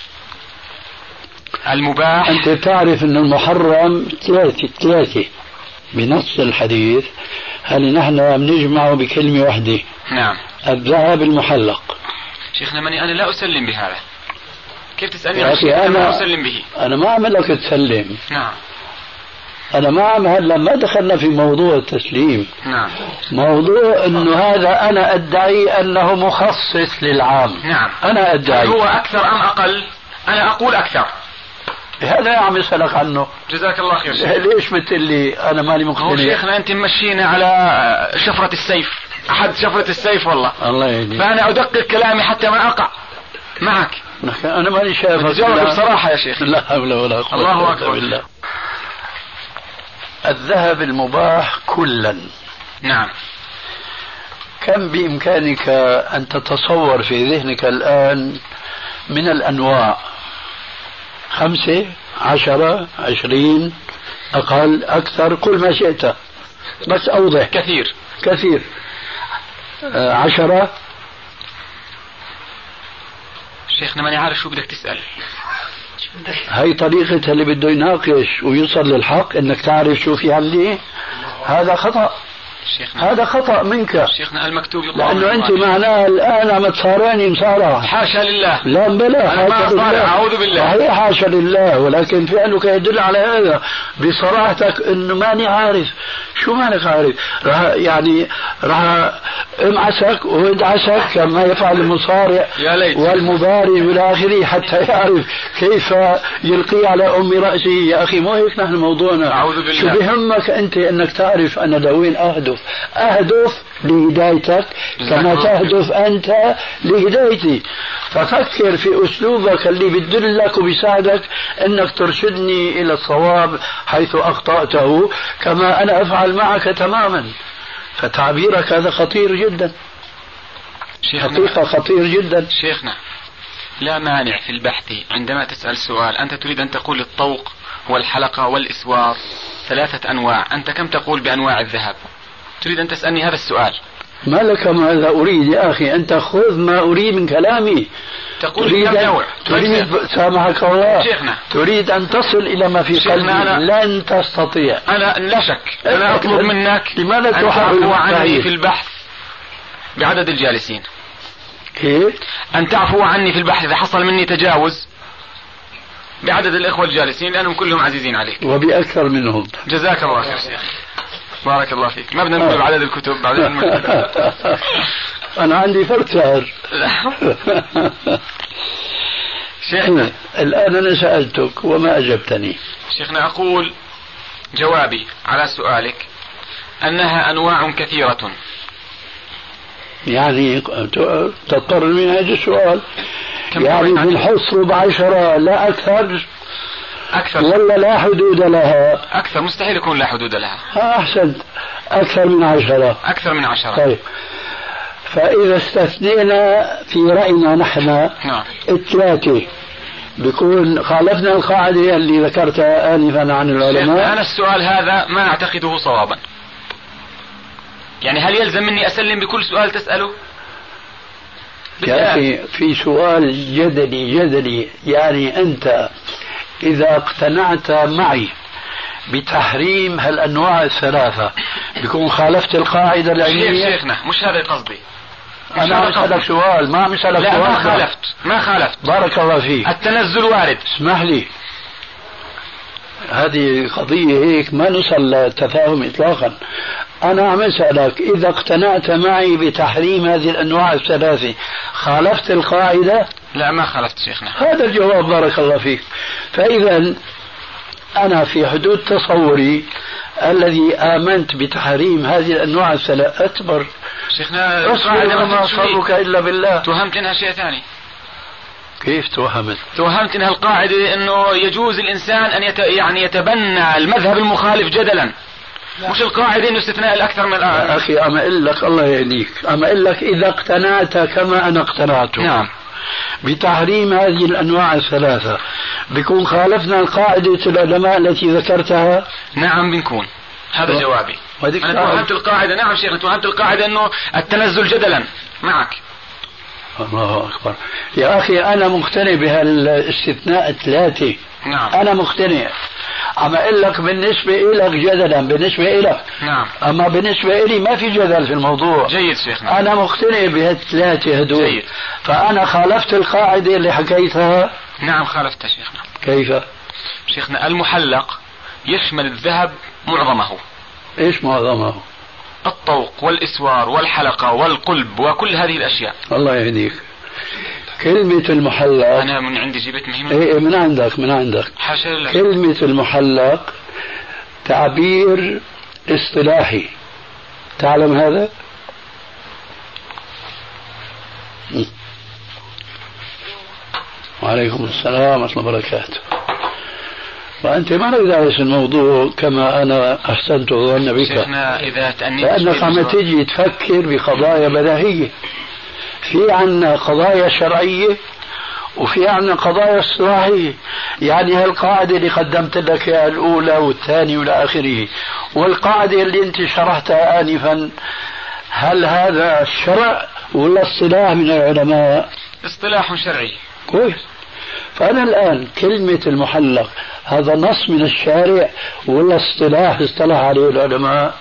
المباح.
أنت تعرف أن المحرم 3 بنص الحديث، هل نحن بنجمعه بكلمة واحدة؟
نعم.
الذهب المحلق.
شيخنا أنا لا أسلم بهذا. كيف تسألني
يا أخي
أنا لا أسلم به؟
أنا ما أعملك تسلم.
نعم.
أنا ما دخلنا في موضوع التسليم.
نعم.
موضوع أنه هذا أنا أدعي أنه مخصص للعام.
نعم.
أنا أدعي.
هو أكثر أم أقل؟ أنا أقول أكثر.
هذا يا عم اسألك عنه.
جزاك الله خير شيخ.
ليش بتقول لي أنا مالي مقتنع؟
هو شيخنا أنت ممشينا على شفرة السيف، أحد شفرة السيف والله.
الله يهديك.
فأنا أدقق كلامي حتى ما أقع معك.
أنا ماني شايف.
جاوب بصراحة يا شيخ.
لا حول ولا قوة.
الله أكبر. بالله.
الذهب المباح كلا.
نعم.
كم بإمكانك أن تتصور في ذهنك الآن من الأنواع؟ 5 10 20 أقل أكثر، كل ما شئت بس أوضح.
كثير
10.
شيخنا ماني عارف شو بدك تسأل.
هاي طريقة اللي بده يناقش ويوصل للحق، انك تعرف شو في عندي. هذا خطأ.
شيخنا.
هذا خطأ منك.
شيخنا المكتوب
لأنه أنت معناها الآن عم تصارعني مصارعة.
حاشا لله.
لا بلا
حاشا لله. أعوذ بالله.
صحيح حاشا لله، ولكن فعلك يدل على هذا بصراحتك انه ماني عارف. شو مانك عارف؟ راح امعسك وادعسك كما يفعل المصارع والمباري والى اخره حتى يعرف كيف يلقي على ام راسه. يا اخي مو هيك نحن موضوعنا.
أعوذ بالله.
شو بهمك انت انك تعرف انا لوين اهدف لهدايتك كما تهدف انت لهدايتي. ففكر في اسلوبك اللي بدلك وبيساعدك انك ترشدني الى الصواب حيث اخطأته، كما انا افعل معك تماما. فتعبيرك هذا خطير جدا. حقيقة خطير جدا.
شيخنا لا مانع في البحث عندما تسأل سؤال أنت تريد أن تقول الطوق والحلقة والإسوار 3 أنواع، أنت كم تقول بأنواع الذهب؟ تريد أن تسألني هذا السؤال.
ما لك ماذا أريد يا أخي؟ أنت خذ ما أريد من كلامي.
تقول كم نوع؟
تريد سامحك الله.
شيخنا
تريد أن تصل إلى ما في قلبي. لن تستطيع.
أنا لا شك. أنا أطلب منك
لماذا
أن تعفو عني في البحث بعدد الجالسين.
كيف؟
أن تعفو عني في البحث إذا حصل مني تجاوز بعدد الإخوة الجالسين لأنهم كلهم عزيزين عليك.
وبأكثر منهم.
جزاك الله خير شيخ. بارك الله فيك. ما بدنا نقول بعدد الكتب بعدد المكتبة.
أنا عندي فرق سعر.
شيخنا
الآن أنا سألتك وما أجبتني.
شيخنا أقول جوابي على سؤالك أنها أنواع كثيرة.
يعني تضطر من هذا السؤال يعني بالحصر ب10 لا أكثر؟
أكثر
ولا لا حدود لها؟
أكثر، مستحيل يكون لا حدود لها.
أحسنت، أكثر من 10.
أكثر من 10.
طيب، فإذا استثنينا في رأينا نحن
نعم
3 بيكون خالفنا القاعدة اللي ذكرتها آنفا عن العلماء.
أنا السؤال هذا ما أعتقده صوابا. يعني هل يلزم مني أسلم بكل سؤال تسأله؟
يا أخي في سؤال جدلي يعني أنت إذا اقتنعت معي بتحريم هالأنواع الثلاثة بيكون خالفت القاعدة العلمية.
شيخنا مش هذا قصدي.
أنا عم أسألك سؤال، ما عم أسألك سؤال.
لا ما خالفت.
بارك الله فيك.
التنزل وارد.
اسمح لي، هذه قضية هيك ما نوصل للتفاهم إطلاقا. أنا عم أسألك إذا اقتنعت معي بتحريم هذه الأنواع الثلاثة خالفت القاعدة؟
لا ما خالفت شيخنا.
هذا الجواب، بارك الله فيك. فإذا أنا في حدود تصوري الذي آمنت بتحريم هذه الأنواع الثلاثة أكبر.
شيخنا
أصبر ما صبرك إلا بالله.
توهمت إنها شيء ثاني.
كيف توهمت؟
توهمت إنها القاعدة إنه يجوز الإنسان أن يعني يتبنى المذهب المخالف جدلا. مش القاعدة إنه استثناء الأكثر من
يا أخي أما أقول لك الله يهديك، أما أقول لك إذا اقتنعت كما أنا اقتنعت
نعم
بتحريم هذه الأنواع الثلاثة بيكون خالفنا قاعدة العلماء التي ذكرتها.
نعم بنكون. هذا جوابي. أنا توهمت القاعدة. نعم شيخنا توهمت القاعدة إنه التنزل جدلا معك.
الله أكبر يا أخي، أنا مقتنع بهالاستثناء 3.
نعم
أنا مقتنع. أما أقول لك بالنسبة إلك جدلا بالنسبة إلك.
نعم.
أما بالنسبة إلي ما في جدل في الموضوع.
جيد شيخنا.
أنا مقتنع بهال3 هدول.
جيد.
فأنا خالفت القاعدة اللي حكيتها.
نعم خالفتها شيخنا.
كيف؟
شيخنا المحلق يشمل الذهب معظمه.
إيش معظمه؟
الطوق والإسوار والحلقة والقلب وكل هذه الأشياء.
الله يهديك. كلمة المحلق
أنا من عندي جبت مهمة.
إيه من عندك
حاشا لله.
كلمة المحلق تعبير اصطلاحي، تعلم هذا؟ وعليكم السلام ورحمة الله وبركاته. وأنت ما لك دارس الموضوع كما أنا أحسنت الظن بك، لأنك عم تجي تفكر بقضايا بديهية. في عنا قضايا شرعية وفي عنا قضايا اصطلاحية. يعني هالقاعدة اللي قدمت لك الأولى والثانية والى آخره، والقاعدة اللي أنت شرحتها آنفا، هل هذا الشرع ولا اصطلاح من العلماء؟
اصطلاح شرعي.
كويس. فأنا الآن كلمة المحلق هذا نص من الشارع ولا اصطلاح عليه العلماء؟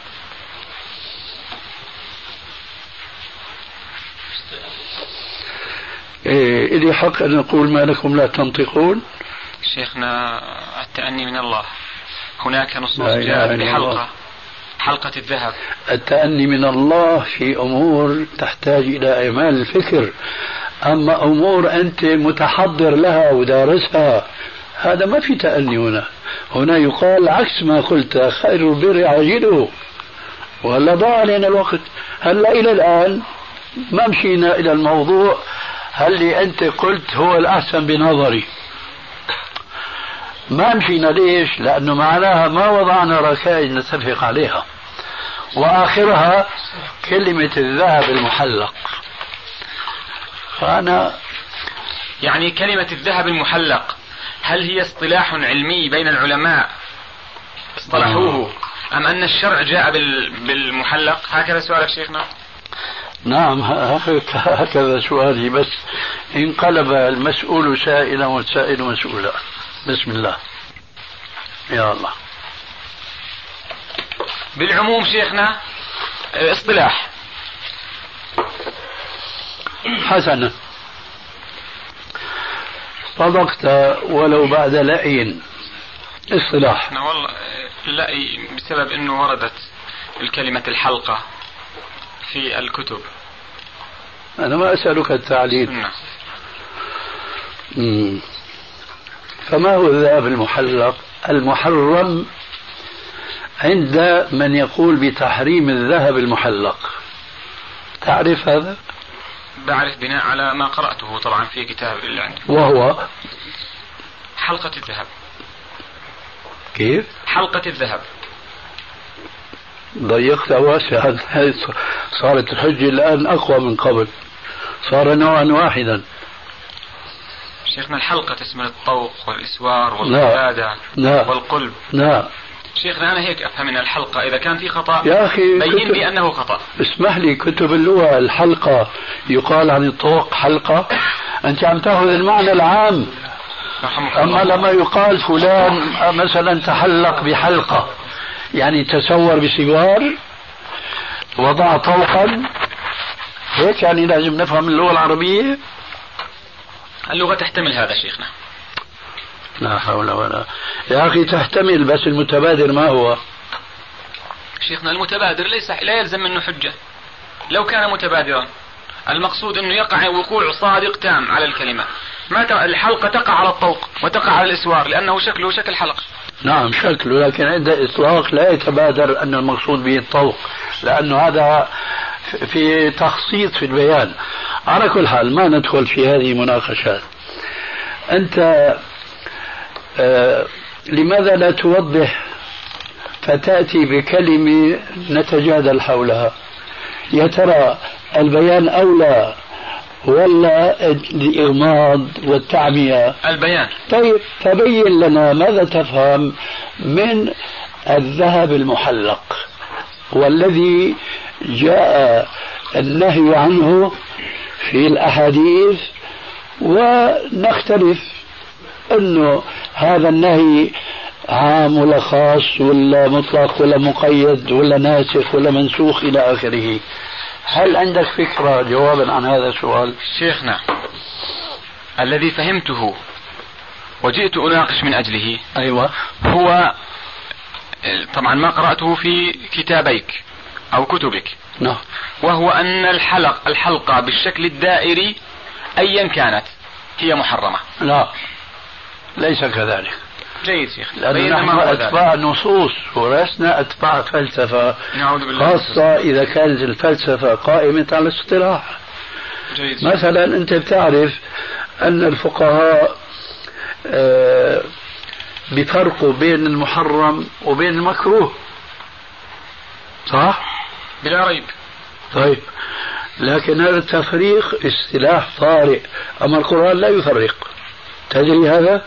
إلي حق أن أقول ما لكم لا تنطقون.
شيخنا التأني من الله. هناك نصوص جاءت حلقة الذهب.
التأني من الله في أمور تحتاج إلى إعمال الفكر، أما أمور أنت متحضر لها ودارسها هذا ما في تأني. هنا يقال عكس ما قلت، خير البر عاجله. وهلا ضاع علينا الوقت. هلا إلى الآن ما مشينا إلى الموضوع اللي أنت قلت هو الأحسن بنظري. ما مشينا. ليش؟ لأنه معناها ما وضعنا ركائز نتفق عليها، وآخرها كلمة الذهب المحلق. فأنا
يعني كلمة الذهب المحلق هل هي اصطلاح علمي بين العلماء اصطلحوه أم أن الشرع جاء بالمحلق؟ هكذا سؤالك شيخنا؟
نعم هكذا سؤالي، بس انقلب المسؤول سائلا والسائل مسؤولا. بسم الله يا الله.
بالعموم شيخنا اصطلاح.
حسنا، صدقت ولو بعد لأين. اصطلاح.
والله لأي بسبب انه وردت الكلمة الحلقة في الكتب.
أنا ما أسألك التعليل. فما هو الذهب المحلق المحرم عند من يقول بتحريم الذهب المحلق؟ تعرف هذا؟
بعرف بناء على ما قرأته طبعا في كتاب اللي عندي.
وهو
حلقة الذهب.
كيف؟
حلقة الذهب.
ضيقت واسعا. صارت الحجة الآن أقوى من قبل، صار نوعا واحدا.
شيخنا الحلقة تشمل الطوق والإسوار والقلادة والقلب.
نعم
شيخنا أنا هيك أفهم من الحلقة، إذا كان في خطأ
يا أخي
بين لي أنه خطأ.
اسمح لي، كتب اللغة الحلقة يقال عن الطوق حلقة، أنت عم تأخذ المعنى العام. أما لما يقال فلان مثلا تحلق بحلقة، يعني تسور بسوار، وضع طوقا، هيك يعني لازم نفهم اللغة العربية.
اللغة تحتمل هذا شيخنا.
لا حول ولا. يا أخي تحتمل، بس المتبادر ما هو؟
شيخنا المتبادر لا يلزم منه حجة. لو كان متبادرا المقصود أنه يقع وقوع صادق تام على الكلمة. ما الحلقة تقع على الطوق وتقع على الإسوار لأنه شكله شكل حلقة.
نعم شكله، لكن عند إطلاق لا يتبادر أن المقصود به الطوق، لأنه هذا في تخصيص في البيان. على كل حال ما ندخل في هذه المناقشات. أنت لماذا لا توضح فتأتي بكلمة نتجادل حولها؟ يا ترى البيان أولى ولا الإغماض والتعمية؟
البيان.
طيب تبين لنا ماذا تفهم من الذهب المحلق والذي جاء النهي عنه في الأحاديث، ونختلف أنه هذا النهي عام ولا خاص ولا مطلق ولا مقيد ولا ناسخ ولا منسوخ إلى آخره. هل عندك فكرة جوابا عن هذا السؤال؟
شيخنا الذي فهمته وجئت أناقش من أجله
أيوة
هو طبعا ما قرأته في كتابيك أو كتبك.
نعم.
وهو أن الحلقة بالشكل الدائري أيا كانت هي محرمة.
لا ليس كذلك.
جيد شيخ.
لأننا نحن أتباع نصوص ولسنا أتباع فلسفة، خاصة إذا كانت الفلسفة قائمة على الاصطلاح.
جيد.
مثلا أنت بتعرف أن الفقهاء بفرقوا بين المحرم وبين المكروه، صح؟
بلا ريب.
طيب لكن هذا التفريق اصطلاح طارئ، أما القرآن لا يفرق. تدري هذا؟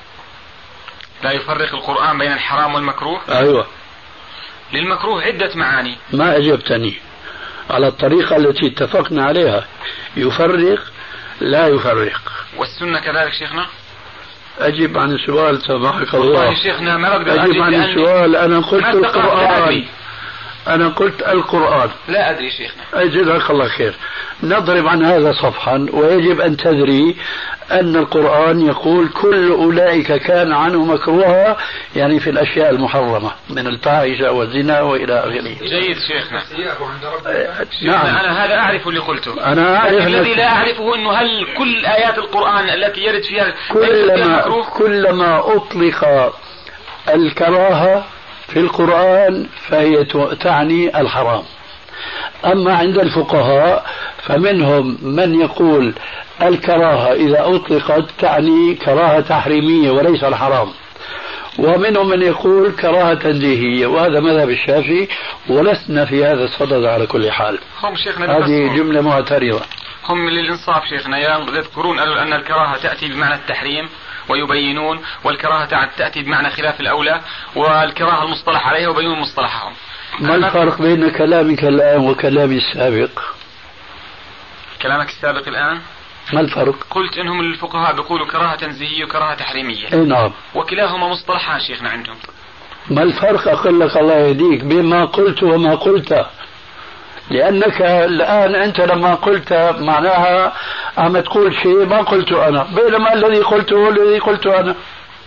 لا يفرق القرآن بين الحرام والمكروه؟
أيوة.
للمكروه عدة معاني.
ما أجبتني على الطريقة التي اتفقنا عليها. يفرق لا يفرق.
والسنة كذلك شيخنا؟
أجب عن السؤال سامحك الله.
والله شيخنا ما بقدر
أجب عن السؤال. أنا قلت القرآن. أنا قلت القرآن.
لا أدري شيخنا.
جزاك الله خير. نضرب عن هذا صفحا، ويجب أن تدري أن القرآن يقول كل أولئك كان عنه مكروها، يعني في الأشياء المحرمة من الفاحشة والزنا وإلى آخره.
جيد شيخنا.
نعم.
أنا هذا أعرف اللي قلته.
أنا أعرف.
الذي لا أعرفه أنه هل كل آيات القرآن التي يرد فيها
كلما أطلق الكراهة في القرآن فهي تعني الحرام. أما عند الفقهاء فمنهم من يقول الكراهة إذا أطلقت تعني كراهة تحريمية وليس الحرام، ومنهم من يقول كراهة تنزيهية، وهذا مذهب الشافعي، ولسنا في هذا الصدد على كل حال.
هم شيخنا
هذه جملة معترضة.
هم للإنصاف شيخنا يذكرون أن الكراهة تأتي بمعنى التحريم ويبينون، والكراهة تأتي بمعنى خلاف الأولى، والكراهة المصطلح عليها وبينون مصطلحهم.
ما الفرق بين كلامك الآن وكلامي السابق؟
كلامك السابق الآن
ما الفرق؟
قلت إنهم الفقهاء بيقولوا كراهة تنزيهية وكراهة تحريمية.
اي نعم.
وكلاهما مصطلحان شيخنا عندهم.
ما الفرق أقول لك الله يهديك بين ما قلت وما قلت؟ لأنك الآن أنت لما قلت معناها عم تقول شيء ما قلته أنا، بينما الذي قلته هو الذي قلته أنا.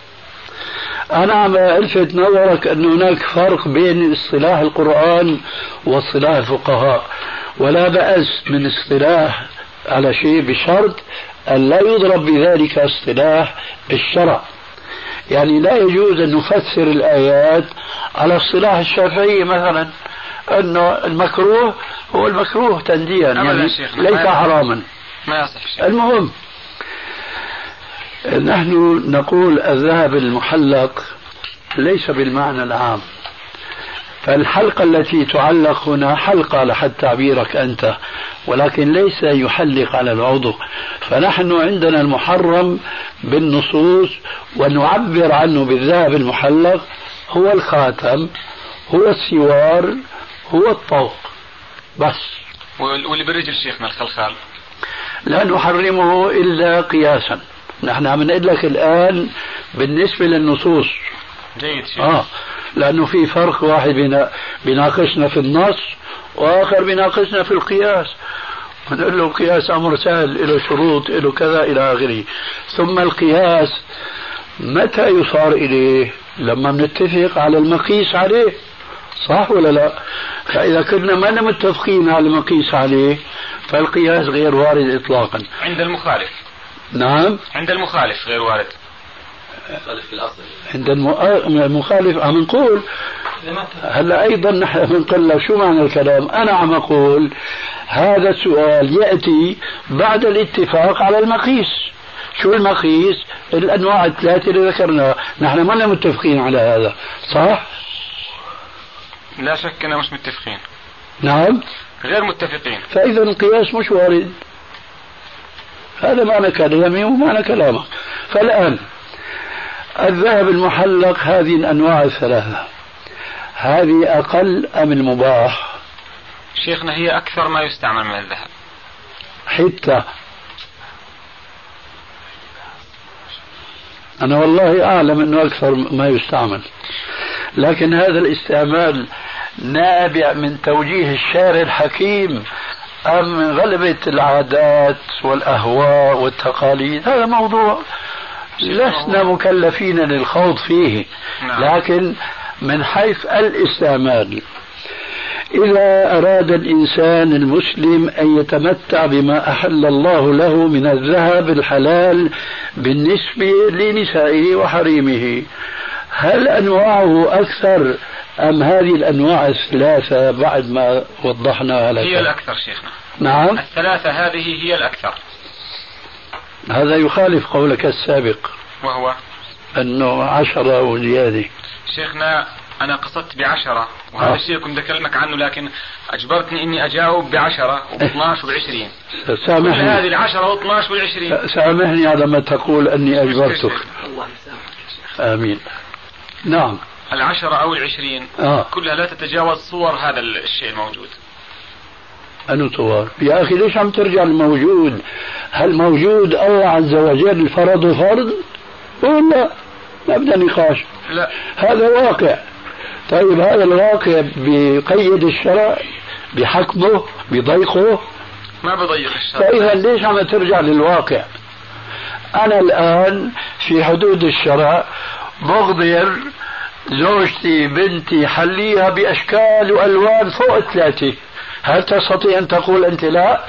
أنا عم ألفت نظرك أن هناك فرق بين اصطلاح القرآن واصطلاح الفقهاء، ولا بأس من اصطلاح على شيء بشرط أن لا يضرب بذلك اصطلاح الشرع. يعني لا يجوز أن نفسر الآيات على اصطلاح الشافعي مثلا أنه المكروه هو المكروه تنزيها، يعني ليس حراما.
ما يصح شيء.
المهم نحن نقول الذهب المحلق ليس بالمعنى العام، فالحلقة التي تعلق هنا حلقة لحد تعبيرك أنت، ولكن ليس يحلق على العضو. فنحن عندنا المحرم بالنصوص ونعبر عنه بالذهب المحلق هو الخاتم، هو السوار، هو الطوق بس.
واللي بالرجل شيخنا الخلخال
لا نحرمه إلا قياسا. نحن عم نقول لك الآن بالنسبة للنصوص.
جيد شيخ.
لأنه في فرق، واحد بيناقشنا في النص وآخر بيناقشنا في القياس، ونقول له القياس أمر سهل، له شروط، له كذا إلى آخره. ثم القياس متى يصار إليه؟ لما نتفق على المقيس عليه، صح ولا لا؟ فإذا كنا ما متفقين على المقيس عليه فالقياس غير وارد إطلاقا.
عند المخالف.
نعم،
عند المخالف غير وارد.
في الأصل
عند المخالف عم نقول. هلا أيضا نحن بنقول شو معنى الكلام. أنا عم أقول هذا السؤال يأتي بعد الاتفاق على المقيس. شو المقيس؟ الأنواع الثلاثة اللي ذكرناها، نحن ما لنا متفقين على هذا، صح؟
لا شك أننا مش متفقين.
نعم،
غير متفقين.
فإذا القياس مش وارد. هذا معنى كلامي ومعنى كلامك. فالآن الذهب المحلق هذه الأنواع الثلاثة، هذه أقل أم المباح؟
شيخنا هي أكثر ما يستعمل من الذهب.
حتى أنا والله أعلم أنه أكثر ما يستعمل، لكن هذا الاستعمال نابع من توجيه الشارع الحكيم أم من غلبة العادات والأهواء والتقاليد؟ هذا موضوع لسنا مكلفين للخوض فيه. لكن من حيث الاستعمال، إذا أراد الإنسان المسلم أن يتمتع بما أحل الله له من الذهب الحلال بالنسبة لنسائه وحريمه، هل أنواعه أكثر أم هذه الأنواع الثلاثة بعد ما وضحنا لك؟
هي الأكثر شيخنا.
نعم،
الثلاثة هذه هي الأكثر.
هذا يخالف قولك السابق
وهو
أنه 10 وزيادة.
شيخنا أنا قصدت ب10، وهذا الشيء كنت أكلمك عنه، لكن أجبرتني إني أجاوب ب10 وب12 وب20.
سامحني،
هذه 10 و12 وال20.
سامحني على ما تقول أني أجبرتك. آمين. نعم،
10 أو 20 كلها لا تتجاوز صور هذا الشيء الموجود.
أنو صور؟ يا أخي ليش عم ترجع الموجود؟ هل موجود الله عز وجل فرض فرض ولا لا بدنا نقاش؟
لا،
هذا واقع. طيب هذا الواقع بقيد الشرع، بحكمه، بضيقه؟
ما بضيق الشرع.
فإذا ليش عم ترجع للواقع؟ أنا الآن في حدود الشرع بقدر زوجتي بنتي حليها بأشكال وألوان فوق 3. هل تستطيع أن تقول أنت لا؟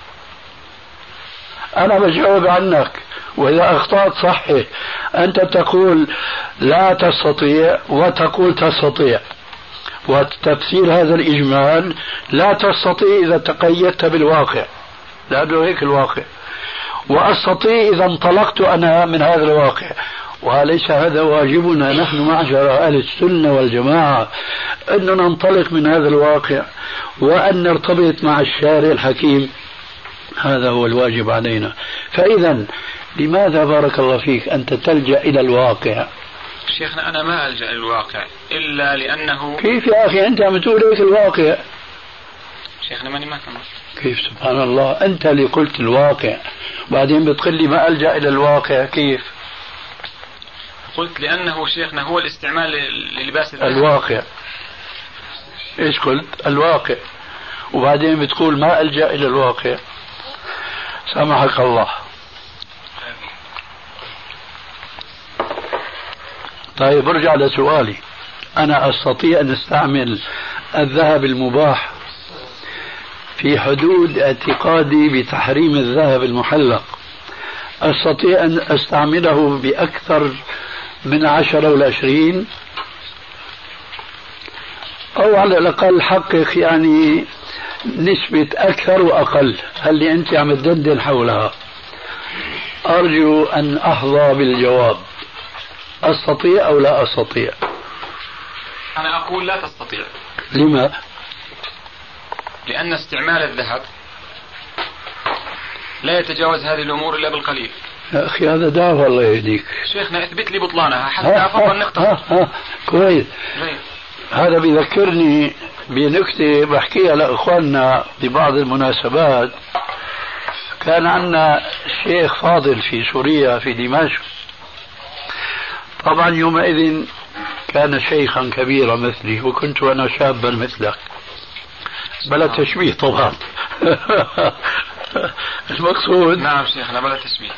أنا بجاوب عنك، وإذا أخطأت صحي. أنت تقول لا تستطيع وتقول تستطيع، وتفسير هذا الإجمال لا تستطيع إذا تقيدت بالواقع، لأنه هيك الواقع، وأستطيع إذا انطلقت أنا من هذا الواقع. وليس هذا واجبنا نحن معشر أهل السنة والجماعة، أن ننطلق من هذا الواقع وأن نرتبط مع الشارع الحكيم. هذا هو الواجب علينا. فإذا لماذا بارك الله فيك أنت تلجأ إلى الواقع؟
شيخنا أنا ما ألجأ إلى الواقع إلا لأنه. كيف
يا أخي أنت عم تقول هيك الواقع؟
شيخنا ماني ما فهمت.
كيف؟ سبحان الله، أنت اللي قلت الواقع بعدين بتقول لي ما ألجأ إلى الواقع. كيف؟
قلت لأنه شيخنا هو الاستعمال للباس
الواقع. إيش قلت؟ الواقع، وبعدين بتقول ما ألجأ إلى الواقع. سامحك الله. طيب ارجع لسؤالي. أنا أستطيع أن أستعمل الذهب المباح في حدود اعتقادي بتحريم الذهب المحلق. أستطيع أن أستعمله بأكثر من 10 ولا 20، أو على الأقل حقق يعني نسبة أكثر وأقل اللي أنت عم تدندن حولها. أرجو أن أحظى بالجواب. أستطيع أو لا أستطيع؟
أنا أقول لا تستطيع.
لما؟
لأن استعمال الذهب لا يتجاوز هذه الأمور إلا بالقليل.
يا أخي هذا دعوة الله يهديك.
شيخنا اثبت لي بطلانها حتى أفضل نقطة.
كويس. هذا بيذكرني بنكتة بحكيها لإخواننا ببعض المناسبات. كان عندنا شيخ فاضل في سوريا في دمشق. طبعا يومئذ كان شيخا كبيرا مثلي وكنت أنا شابا مثلك، بلا تشبيه طبعا. المقصود
نعم شيخنا بلا تشبيه.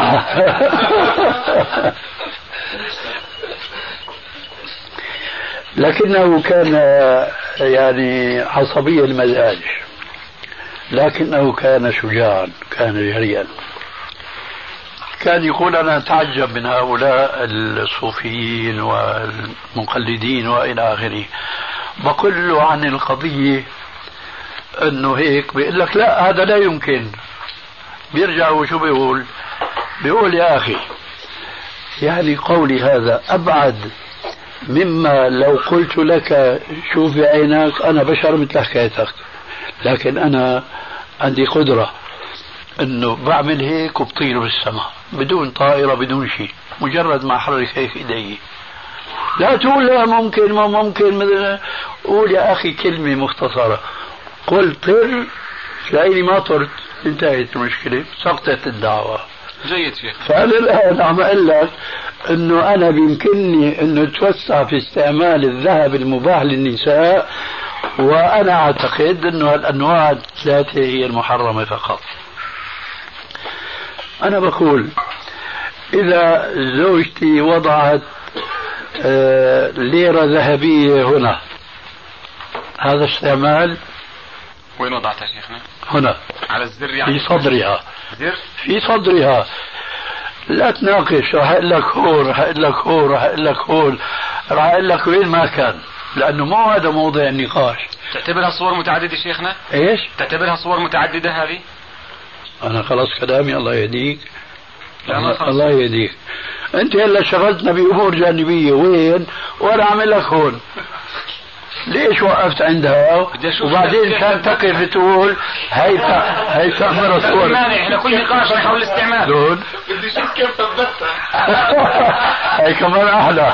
لكنه كان يعني عصبي المزاج، لكنه كان شجاعا، كان جريئا. كان يقول أنا أتعجب من هؤلاء الصوفيين والمقلدين وإلى آخره. بقول له عن القضية أنه هيك، بيقول لك لا هذا لا يمكن. بيرجع وشو بيقول؟ بيقول يا أخي يعني قولي هذا أبعد مما لو قلت لك شوف بعينك أنا بشر مثل حكايتك، لكن أنا عندي قدرة أنه بعمل هيك وبطير بالسماء بدون طائرة بدون شيء، مجرد ما أحرك هيك إيدي. لا تقول لا ممكن ما ممكن، قول يا أخي كلمة مختصرة، قل طر تلاقيني ما طرت، انتهت المشكلة، سقطت الدعوة.
جيد شيخ.
فأنا الآن عم أقول لك أنه أنا بيمكنني أنه أتوسع في استعمال الذهب المباح للنساء، وأنا أعتقد أنه الأنواع الثلاثة هي المحرمة فقط. أنا بقول إذا زوجتي وضعت ليرة ذهبية هنا، هذا استعمال.
وين وضعتها شيخنا؟
هنا
على الزر يعني؟
في صدرها.
زر؟
في صدرها. لا تناقش، راح اقول لك هون، راح اقول لك هون، راح اقول لك هون، راح اقول لك وين ما كان، لانه مو هذا موضع النقاش.
تعتبرها صور متعددة شيخنا؟
ايش؟
تعتبرها صور متعددة هذه؟
انا خلاص كلامي الله يهديك.
الله
الله يهديك. انت هلا شغلتنا بامور جانبيه، وين؟ وانا اعمل لك هون. ليش وقفت عندها وبعدين كان تقف تقول هي تعمل الصور؟
مانع، احنا كل نقاش حول الاستعمال.
دون
بدي اشوف كيف ثبتها.
هي كمان احلى.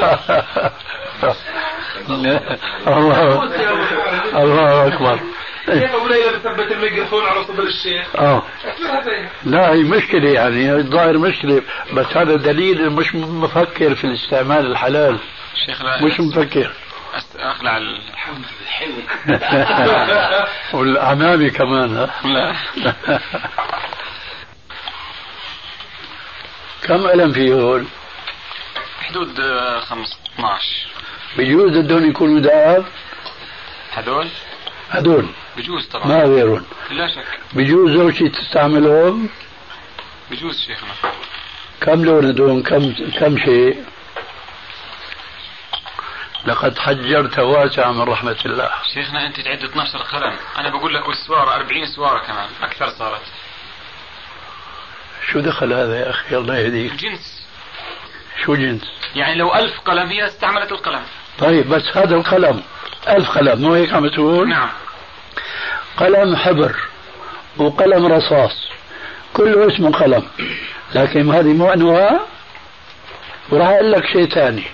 الله اكبر.
كيف ابو ليلى بثبت الميكروفون على صدر الشيخ؟
لا هي مشكلة، يعني الظاهر مشكلة، بس هذا دليل مش مفكر في الاستعمال الحلال.
شيخ لا
مش مفكر.
اخلع
الحلم
والامامي كمان.
لا.
كم قلم فيه هول؟
حدود 12.
بجوز بدهم يكونوا ذهب؟ هدول
بجوز طبعا،
ما غيرهم.
لا شك.
بجوز زوجتي تستعملهم؟
بجوز شيخنا.
كم لون هدول؟ كم شيء؟ لقد حجرت واسعا من رحمة الله.
شيخنا أنت تعد 12 قلم، أنا بقول لك والسوارة 40 سوارة كمان أكثر صارت.
شو دخل هذا يا أخي الله يهديك؟
جنس.
شو جنس؟
يعني لو 1000 قلم هي استعملت القلم.
طيب بس هذا القلم 1000 قلم، مو هيك عم تقول؟
نعم.
قلم حبر وقلم رصاص كله اسمه قلم، لكن هذه مو أنواع. وراح أقول لك شيء ثاني،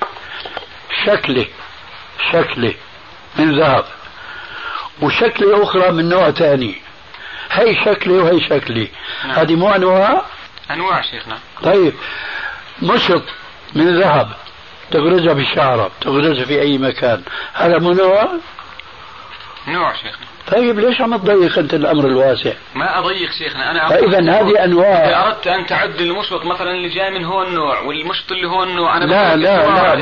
شكله من ذهب وشكله أخرى من نوع ثاني، هي شكلي وهي شكلي.
نعم.
هذه مو أنواع
شيخنا.
طيب مشط من ذهب تغرزها بالشعرة، تغرزها في أي مكان، هذا مو نوع
شيخنا.
طيب ليش عم تضيق أنت الأمر الواسع؟
ما أضيق شيخنا، أنا
فإذا هذه أنواع.
إذا أردت أن تعد المشط مثلا اللي جاي من هون نوع والمشط اللي هون نوع، أنا
لا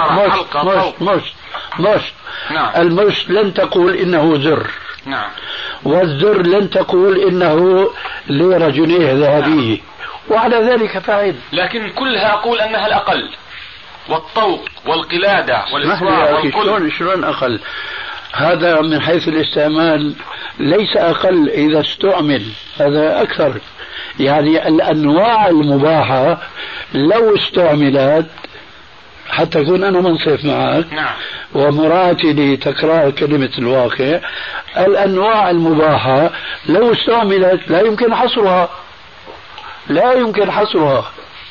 مش
نعم.
المشط لن تقول إنه زر.
نعم.
والزر لن تقول إنه ليرة جنيه ذهبية. نعم. وعلى ذلك فاعل،
لكن كلها أقول أنها الأقل، والطوق والقلادة والإسوار والكل.
شلون أقل؟ هذا من حيث الاستعمال ليس أقل إذا استعمل، هذا أكثر. يعني الأنواع المباحة لو استعملت، حتى أكون أنا منصف معك
نعم.
ومراعتي لتكرار كلمة الواقع، الأنواع المباحة لو استعملت لا يمكن حصرها، لا يمكن حصرها.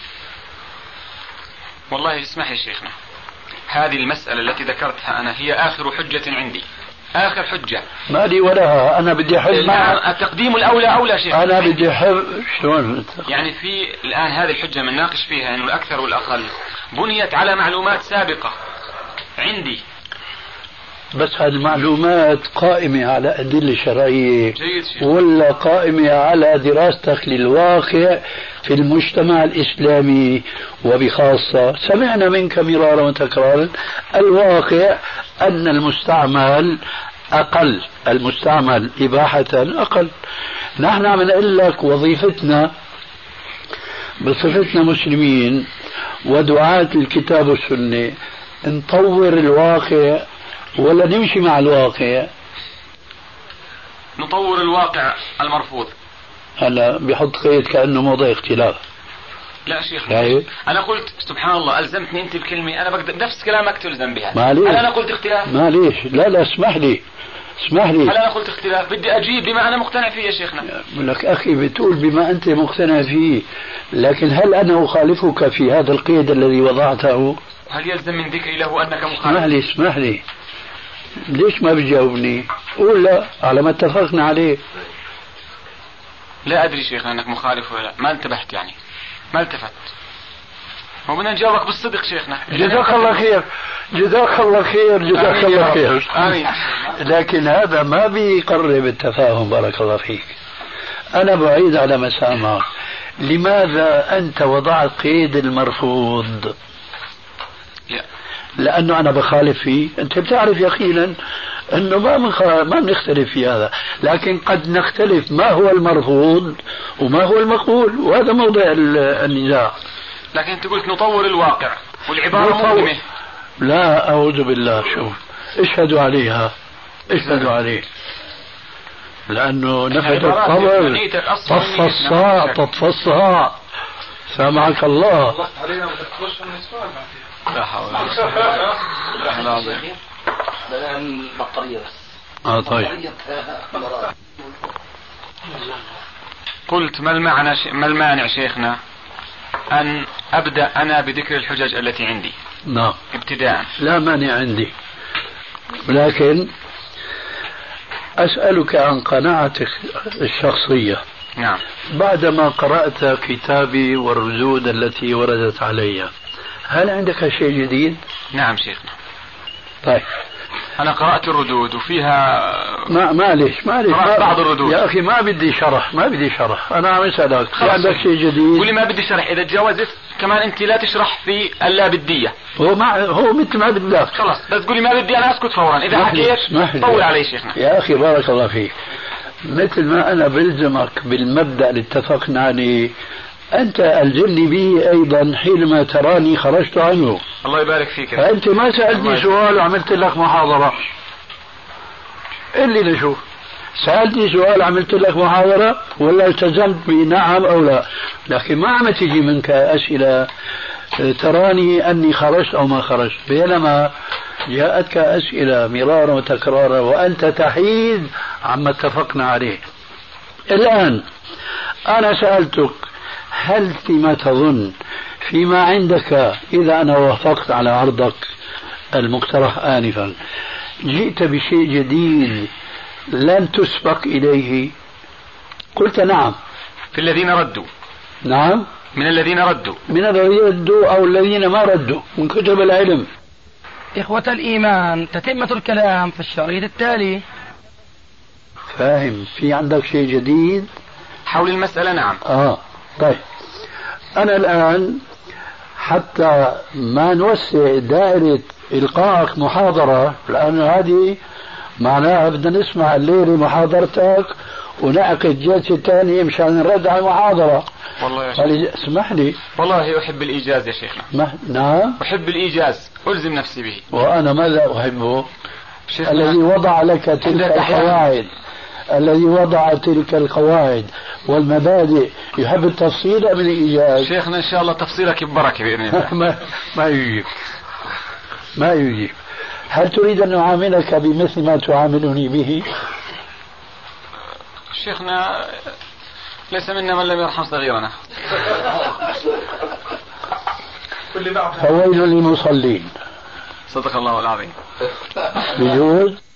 والله اسمح لي شيخنا، هذه المسألة التي ذكرتها أنا هي آخر حجة عندي، آخر حجة.
ما لي ولها، أنا بدي أحب
التقديم الأولى أولى شيخ.
أنا بدي أحب شلون
يعني في الآن هذه الحجة من ناقش فيها أنه الأكثر والأقل بنيت على معلومات سابقة عندي،
بس هذه المعلومات قائمة على أدلة شرعية ولا قائمة على دراستك للواقع في المجتمع الإسلامي وبخاصة؟ سمعنا منك مرارا وتكرارا الواقع أن المستعمل أقل، المستعمل إباحة أقل. نحن عم نقول لك وظيفتنا بصفتنا مسلمين ودعاة الكتاب والسنة نطور الواقع ولا نمشي مع الواقع؟
نطور الواقع المرفوض.
هلا بيحط قيد كأنه موضع اختلاف.
لا شيخ،
يعني
أنا قلت سبحان الله ألزمتني أنت بكلمة أنا بقدر نفس كلامك تلزم بها.
معليش.
هل أنا قلت اختلاف؟
معليش، لا اسمح لي. هل
أنا قلت اختلاف؟ بدي أجيب بما أنا مقتنع فيه يا شيخنا.
لك أخي بتقول بما أنت مقتنع فيه، لكن هل أنا أخالفك في هذا القيد الذي وضعته؟
هل يلزم من ذكري له أنك مخالف؟
اسمح لي ليش ما بتجاوبني؟ قول لا على ما اتفقنا عليه.
لا أدري شيخنا أنك مخالف ولا لا، ما انتبهت يعني، ما التفت. وبدنا نجاوبك بالصدق شيخنا.
جزاك الله خير، جزاك الله خير، جزاك الله خير.
آمين.
لكن هذا ما بيقرب التفاهم. بارك الله فيك. أنا بعيد على مسامعك. لماذا أنت وضعت قيد المرفوض؟ لأنه أنا بخالف فيه. أنت بتعرف يقينا أنه ما بنختلف في هذا، لكن قد نختلف ما هو المرفوض وما هو المقبول، وهذا موضع النزاع.
لكن أنت قلت نطور الواقع والعبارة مهمة.
لا أعوذ بالله. شوف، اشهدوا عليها، اشهدوا عليه، لأنه نفذ القبر طف الصاع طف الصاع. سامعك الله.
لا حول ولا قوة.
البطارية بس.
طيب.
قلت ما المانع شيخنا أن أبدأ أنا بذكر الحجج التي عندي؟
نعم
ابتداء.
لا مانع عندي، ولكن أسألك عن قناعتك الشخصية.
نعم.
بعدما قرأت كتابي والردود التي وردت علي، هل عندك شيء جديد؟
نعم شيخنا.
طيب
أنا قرأت الردود وفيها
معليش
بعض الردود.
يا أخي ما بدي شرح، أنا عم أسألك عندك شيء جديد؟
قولي ما بدي شرح. إذا تجاوزت كمان أنت لا تشرح في اللابدية.
هو مثل ما بدك.
خلاص بس قولي ما بدي أنا أسكت فورا. إذا حكيت طول علي شيخنا.
يا أخي بارك الله فيك، مثل ما أنا بلزمك بالمبدأ اللي اتفقنا عليه، أنت ألزمني به أيضا حينما تراني خرجت عنه.
الله يبارك فيك.
فأنت ما سألتني سؤال وعملت لك محاضرة. اللي نشوف سألتني سؤال عملت لك محاضرة ولا التزمت بنعم أو لا، لكن ما عم تجي منك أسئلة تراني أني خرجت أو ما خرجت، بينما جاءتك أسئلة مرارا وتكرارا وأنت تحيد عما اتفقنا عليه. الآن أنا سألتك هل فيما تظن فيما عندك إذا أنا وافقت على عرضك المقترح آنفا جئت بشيء جديد لن تسبق إليه؟ قلت نعم.
في الذين ردوا.
نعم.
من الذين ردوا
أو الذين ما ردوا من كتب العلم.
إخوة الإيمان، تتمة الكلام في الشريط التالي.
فاهم؟ في عندك شيء جديد
حول المسألة؟ نعم.
طيب أنا الآن حتى ما نوسع دائرة إلقائك محاضرة، لأن هذه معناها بدنا نسمع الليلة محاضرتك ونعقد جلسة ثانية مشان نرد على المحاضرة.
والله يا شيخ
اسمح لي.
والله أحب الإيجاز يا شيخنا.
نعم
أحب الإيجاز، ألزم نفسي به.
وأنا ماذا أحبه؟ الذي وضع لك تلك القواعد الذي وضع تلك القواعد والمبادئ يحب التفصيل أم الإيجاز؟
شيخنا إن شاء الله تفصيلك ببركة بإذن الله.
ما يجيب. هل تريد أن نعاملك بمثل ما تعاملني به؟
شيخنا ليس منا من لم يرحم صغيرنا.
فويل للمصلين.
صدق الله العظيم.
بجوز